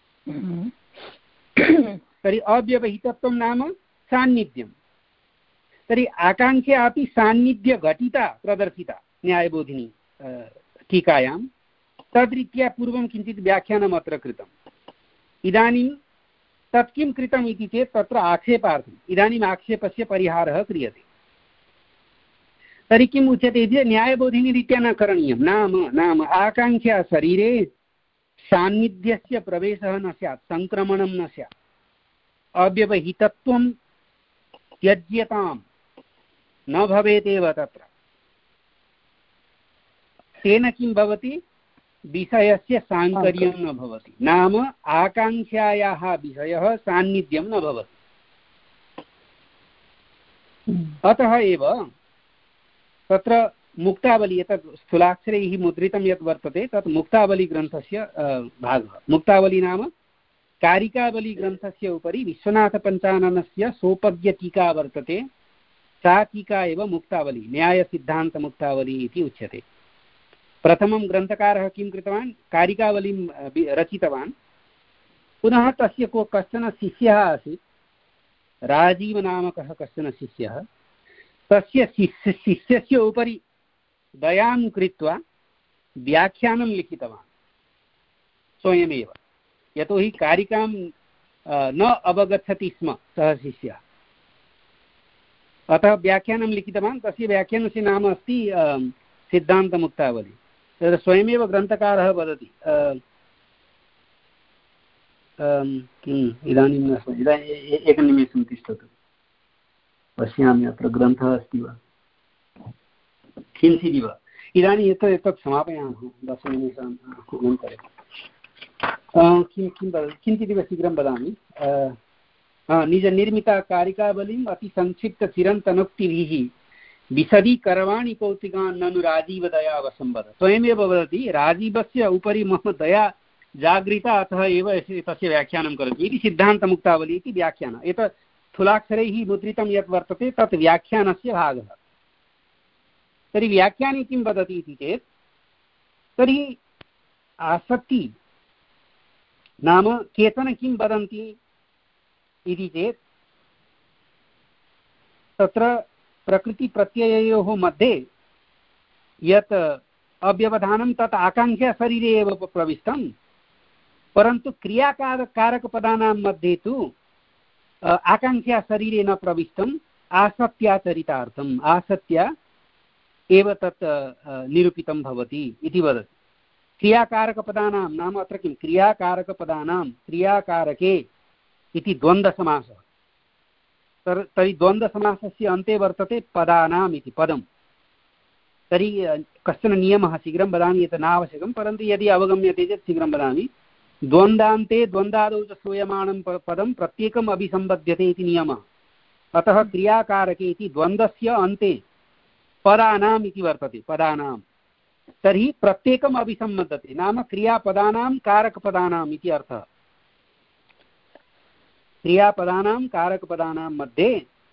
तर्हि अव्यवहितत्वं नाम सान्निध्यं। तर्हि आकाङ्क्षा अपि सान्निध्यघटिता प्रदर्शिता न्यायबोधिनी टीकायां। तद्रीत्या पूर्वं किञ्चित् व्याख्यानम् अत्र कृतम्। इदानीं तत् किं कृतम् इति चेत् तत्र आक्षेपार्थम् इदानीम् आक्षेपस्य परिहारः क्रियते। तर्हि किम् उच्यते इति न्यायबोधिनीरीत्या न करणीयं। नाम नाम आकाङ्क्षा शरीरे सान्निध्यस्य प्रवेशः न स्यात्, सङ्क्रमणं न स्यात्, अव्यवहितत्वं त्यज्यतां न भवेदेव तत्र। तेन किं भवति, विषयस्य साङ्कर्यं न भवति, नाम आकाङ्क्षायाः विषयः सान्निध्यं न भवति। अतः एव तत्र मुक्तावली एतत् स्थूलाक्षरैः मुद्रितं यत् वर्तते तत् मुक्तावलीग्रन्थस्य भागः। मुक्तावली नाम कारिकावलीग्रन्थस्य उपरि विश्वनाथपञ्चाननस्य सोपद्यटीका वर्तते, सा टीका एव मुक्तावली, न्यायसिद्धान्तमुक्तावली इति उच्यते। प्रथमं ग्रन्थकारः किं कृतवान्, कारिकावलीं रचितवान्। पुनः तस्य को कश्चन शिष्यः आसीत्, राजीवनामकः कश्चन शिष्यः। तस्य शिष्य शिष्यस्य उपरि दयां कृत्वा व्याख्यानं लिखितवान् स्वयमेव, यतोहि कारिकां न अवगच्छति स्म सः शिष्यः। अतः व्याख्यानं लिखितवान्। तस्य व्याख्यानस्य नाम अस्ति सिद्धान्तमुक्तावली। तत्र स्वयमेव ग्रन्थकारः वदति, किम् इदानीं न स्म, इदानीम् एकनिमेषं तिष्ठतु, पश्यामि अत्र ग्रन्थः अस्ति वा किञ्चिदिव। इदानीम् एतत् एतत् समापयामः, दशनिमेषान् अनन्तरं किं किं किञ्चिदिव शीघ्रं वदामि। निजनिर्मिता कारिकावलीम् अतिसंक्षिप्तचिरन्तनोक्तिभिः विशदीकरवाणि कौतिकान् ननु राजीवदया वसंवद। स्वयमेव वदति, राजीवस्य उपरि मम दया जागृता, अतः एव तस्य व्याख्यानं करोति इति सिद्धान्तमुक्तावली इति व्याख्यानम्। एतत् स्थूलाक्षरैः मुद्रितं यत् वर्तते तत् व्याख्यानस्य भागः। तर्हि व्याख्याने किं वदति इति चेत्, तर्हि आसक्ति नाम केचन किं वदन्ति इति चेत्, तत्र प्रकृतिप्रत्यययोः मध्ये यत् अव्यवधानं तत् आकाङ्क्षा शरीरे एव प्रविष्टं, परन्तु क्रियाकारकपदानां मध्ये तु आकाङ्क्षा शरीरे न प्रविष्टम् आसत्याचरितार्थम् आसत्या एव तत् निरूपितं भवति इति वदति। क्रियाकारकपदानां नाम अत्र किं क्रियाकारकपदानां क्रियाकारके इति द्वन्द्वसमासः। तर्हि द्वन्द्वसमासस्य अन्ते वर्तते पदानाम् इति पदं। तर्हि कश्चन नियमः शीघ्रं वदामि यत् नावश्यकं, परन्तु यदि अवगम्यते चेत् शीघ्रं वदामि। द्वन्द्वान्ते द्वन्द्वादौ च श्रूयमाणं पदं प्रत्येकम् अभिसम्बध्यते इति नियमः। अतः क्रियाकारके इति द्वन्द्वस्य अन्ते पदानाम् इति वर्तते पदानां। तर्हि प्रत्येकम् अभिसम्बध्यते नाम क्रियापदानां कारकपदानाम् इति अर्थः। क्रियापदानां कारकपदानां मध्ये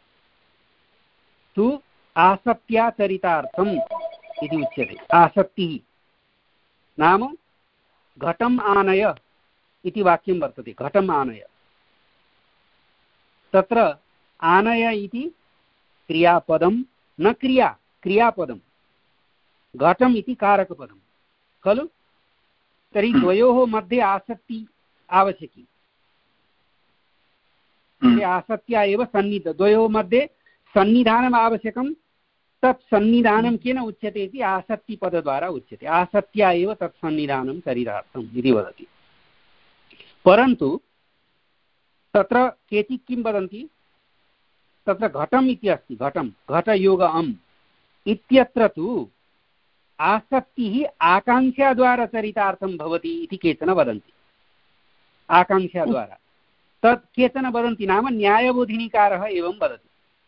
तु आसत्याचरितार्थम् इति उच्यते। आसक्तिः नाम घटम् आनय इति वाक्यं वर्तते। घटम् आनय, तत्र आनय इति क्रियापदं न क्रिया क्रियापदं, घटम् इति कारकपदं खलु। तर्हि द्वयोः मध्ये आसक्ति आवश्यकी। आसक्त्या एव सन्निध द्वयोः मध्ये सन्निधानम् आवश्यकं। तत् सन्निधानं केन उच्यते इति आसक्तिपदद्वारा उच्यते। आसक्त्या एव तत् सन्निधानं शरीरार्थम् इति वदति। परन्तु तत्र केचित् किं वदन्ति, तत्र घटम् इति अस्ति, घटं घटयोग अम् इत्यत्र तु आसक्तिः आकाङ्क्षाद्वारा चरितार्थं भवति इति केचन वदन्ति। आकाङ्क्षाद्वारा तत् केचन वदन्ति नाम न्यायबोधिनीकारः एवं वदति।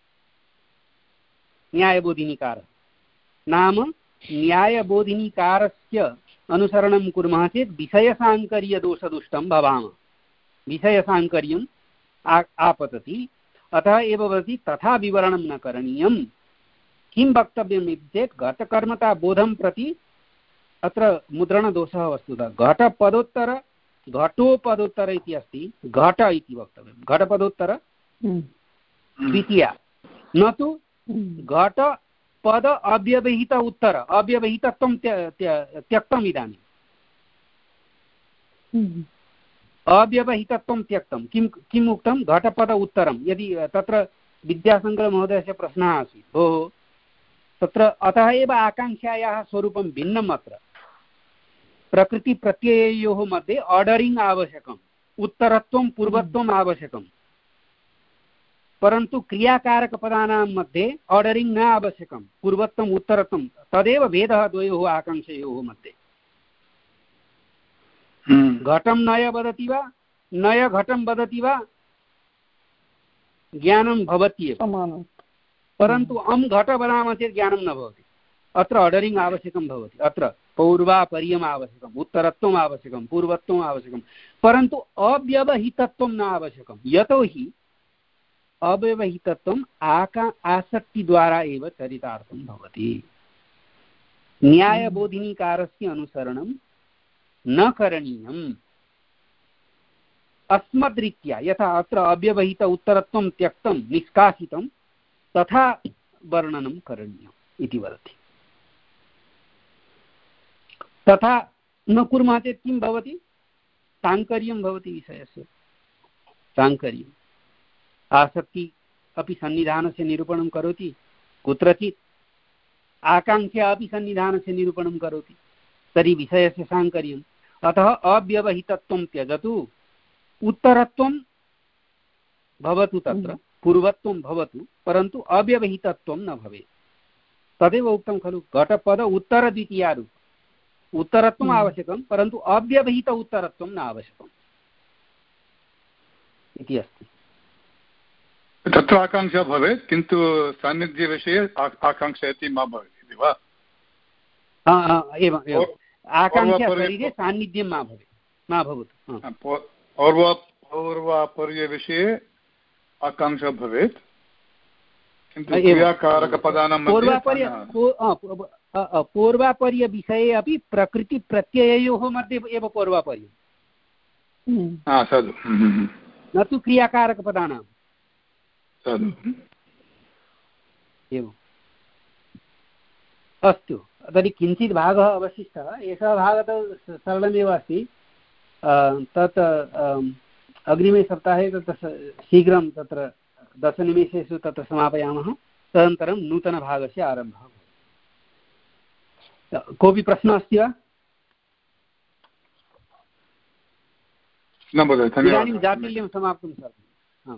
न्यायबोधिनीकारः नाम न्यायबोधिनीकारस्य अनुसरणं कुर्मः चेत् विषयसाङ्कर्यदोषदुष्टं भवामः। विषयसाङ्कर्यम् आपतति। अतः एव वदति तथा विवरणं न करणीयं। किं वक्तव्यम् इति चेत् घटकर्मता बोधं प्रति अत्र मुद्रणदोषः वस्तुतः। घटपदोत्तर घटोपदोत्तर इति अस्ति, घट इति वक्तव्यं। घटपदोत्तर द्वितीया, न तु घट पद अव्यवहित उत्तर। अव्यवहितत्वं त्यक्तम् इदानीम्। अव्यवहितत्वं त्यक्तं। किं किम् उक्तं, घटपद उत्तरं। यदि तत्र विद्याशङ्करमहोदयस्य प्रश्नः आसीत्, भोः तत्र अतः एव आकाङ्क्षायाः स्वरूपं भिन्नम्। अत्र प्रकृतिप्रत्यययोः मध्ये आर्डरिङ्ग् आवश्यकम्, उत्तरत्वं पूर्वत्वम् आवश्यकं। परन्तु क्रियाकारकपदानां मध्ये आर्डरिङ्ग् न आवश्यकं, पूर्वत्वम् उत्तरत्वं। तदेव भेदः द्वयोः आकाङ्क्षयोः मध्ये। घटं नय वदति वा नय घटं वदति वा ज्ञानं भवत्येव, परन्तु अं घट वदामः चेत् ज्ञानं न भवति। अत्र आर्डरिङ्ग् आवश्यकं भवति। अत्र पौर्वापर्यम् आवश्यकम्, उत्तरत्वम् आवश्यकं, पूर्वत्वम् आवश्यकं, परन्तु अव्यवहितत्वं न आवश्यकं। यतोहि अव्यवहितत्वम् आका आसक्तिद्वारा एव चरितार्थं भवति। न्यायबोधिनीकारस्य अनुसरणं न करणीयम्। अस्मद्रीत्या यथा अत्र अव्यवहित उत्तरत्वं त्यक्तं निष्कासितं तथा वर्णनं करणीयम् इति वदति। तथा न कुर्मः चेत् किं भवति, साङ्कर्यं भवति विषयस्य। साङ्कर्यम् आसक्ति अपि सन्निधानस्य निरूपणं करोति, कुत्रचित् आकाङ्क्षा अपि सन्निधानस्य निरूपणं करोति। तर्हि विषयस्य साङ्कर्यम्। अतः अव्यवहितत्वं त्यजतु, उत्तरत्वं भवतु, तत्र पूर्वत्वं भवतु, परन्तु अव्यवहितत्वं न भवेत्। तदेव उक्तं खलु, घटपद उत्तरद्वितीयारूप। उत्तरत्वम् आवश्यकं, परन्तु अव्यवहित उत्तरत्वं न आवश्यकम् इति अस्ति। तत्र आकाङ्क्षा भवेत्, किन्तु सान्निध्यविषये आकाङ्क्षा इति मा भवेत् इति वा? एवम् एवम्। आकाङ्क्षा शरीरे सान्निध्यं मा भवेत्, मा भवतु। पौर्वापर्यविषये आकाङ्क्षा भवेत्, किन्तु क्रियाकारकपदानां पूर्वापर्यविषये अपि प्रकृतिप्रत्यययोः मध्ये एव पूर्वापर्यं, न तु क्रियाकारकपदानां। एवम्। अस्तु, तर्हि किञ्चित् भागः अवशिष्टः। एषः भागः तु सरलमेव अस्ति। तत् अग्रिमे सप्ताहे तत्र शीघ्रं तत्र दशनिमेषेषु तत्र समापयामः। तदनन्तरं नूतनभागस्य आरम्भः। कोऽपि प्रश्नः अस्ति वा? इदानीं जातीयं समाप्तं सर्वम्।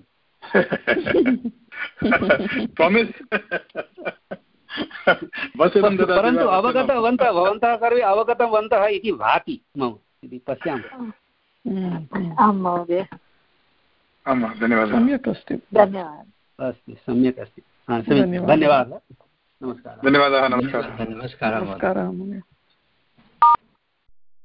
परन्तु अवगतवन्तः भवन्तः सर्वे अवगतवन्तः इति भाति मम इति पश्यामः। आं महोदय, धन्यवादः। सम्यक् अस्ति, धन्यवादः। अस्ति, सम्यक् अस्ति। धन्यवादः, नमस्कारः। धन्यवादः, नमस्कारः। नमस्कारः।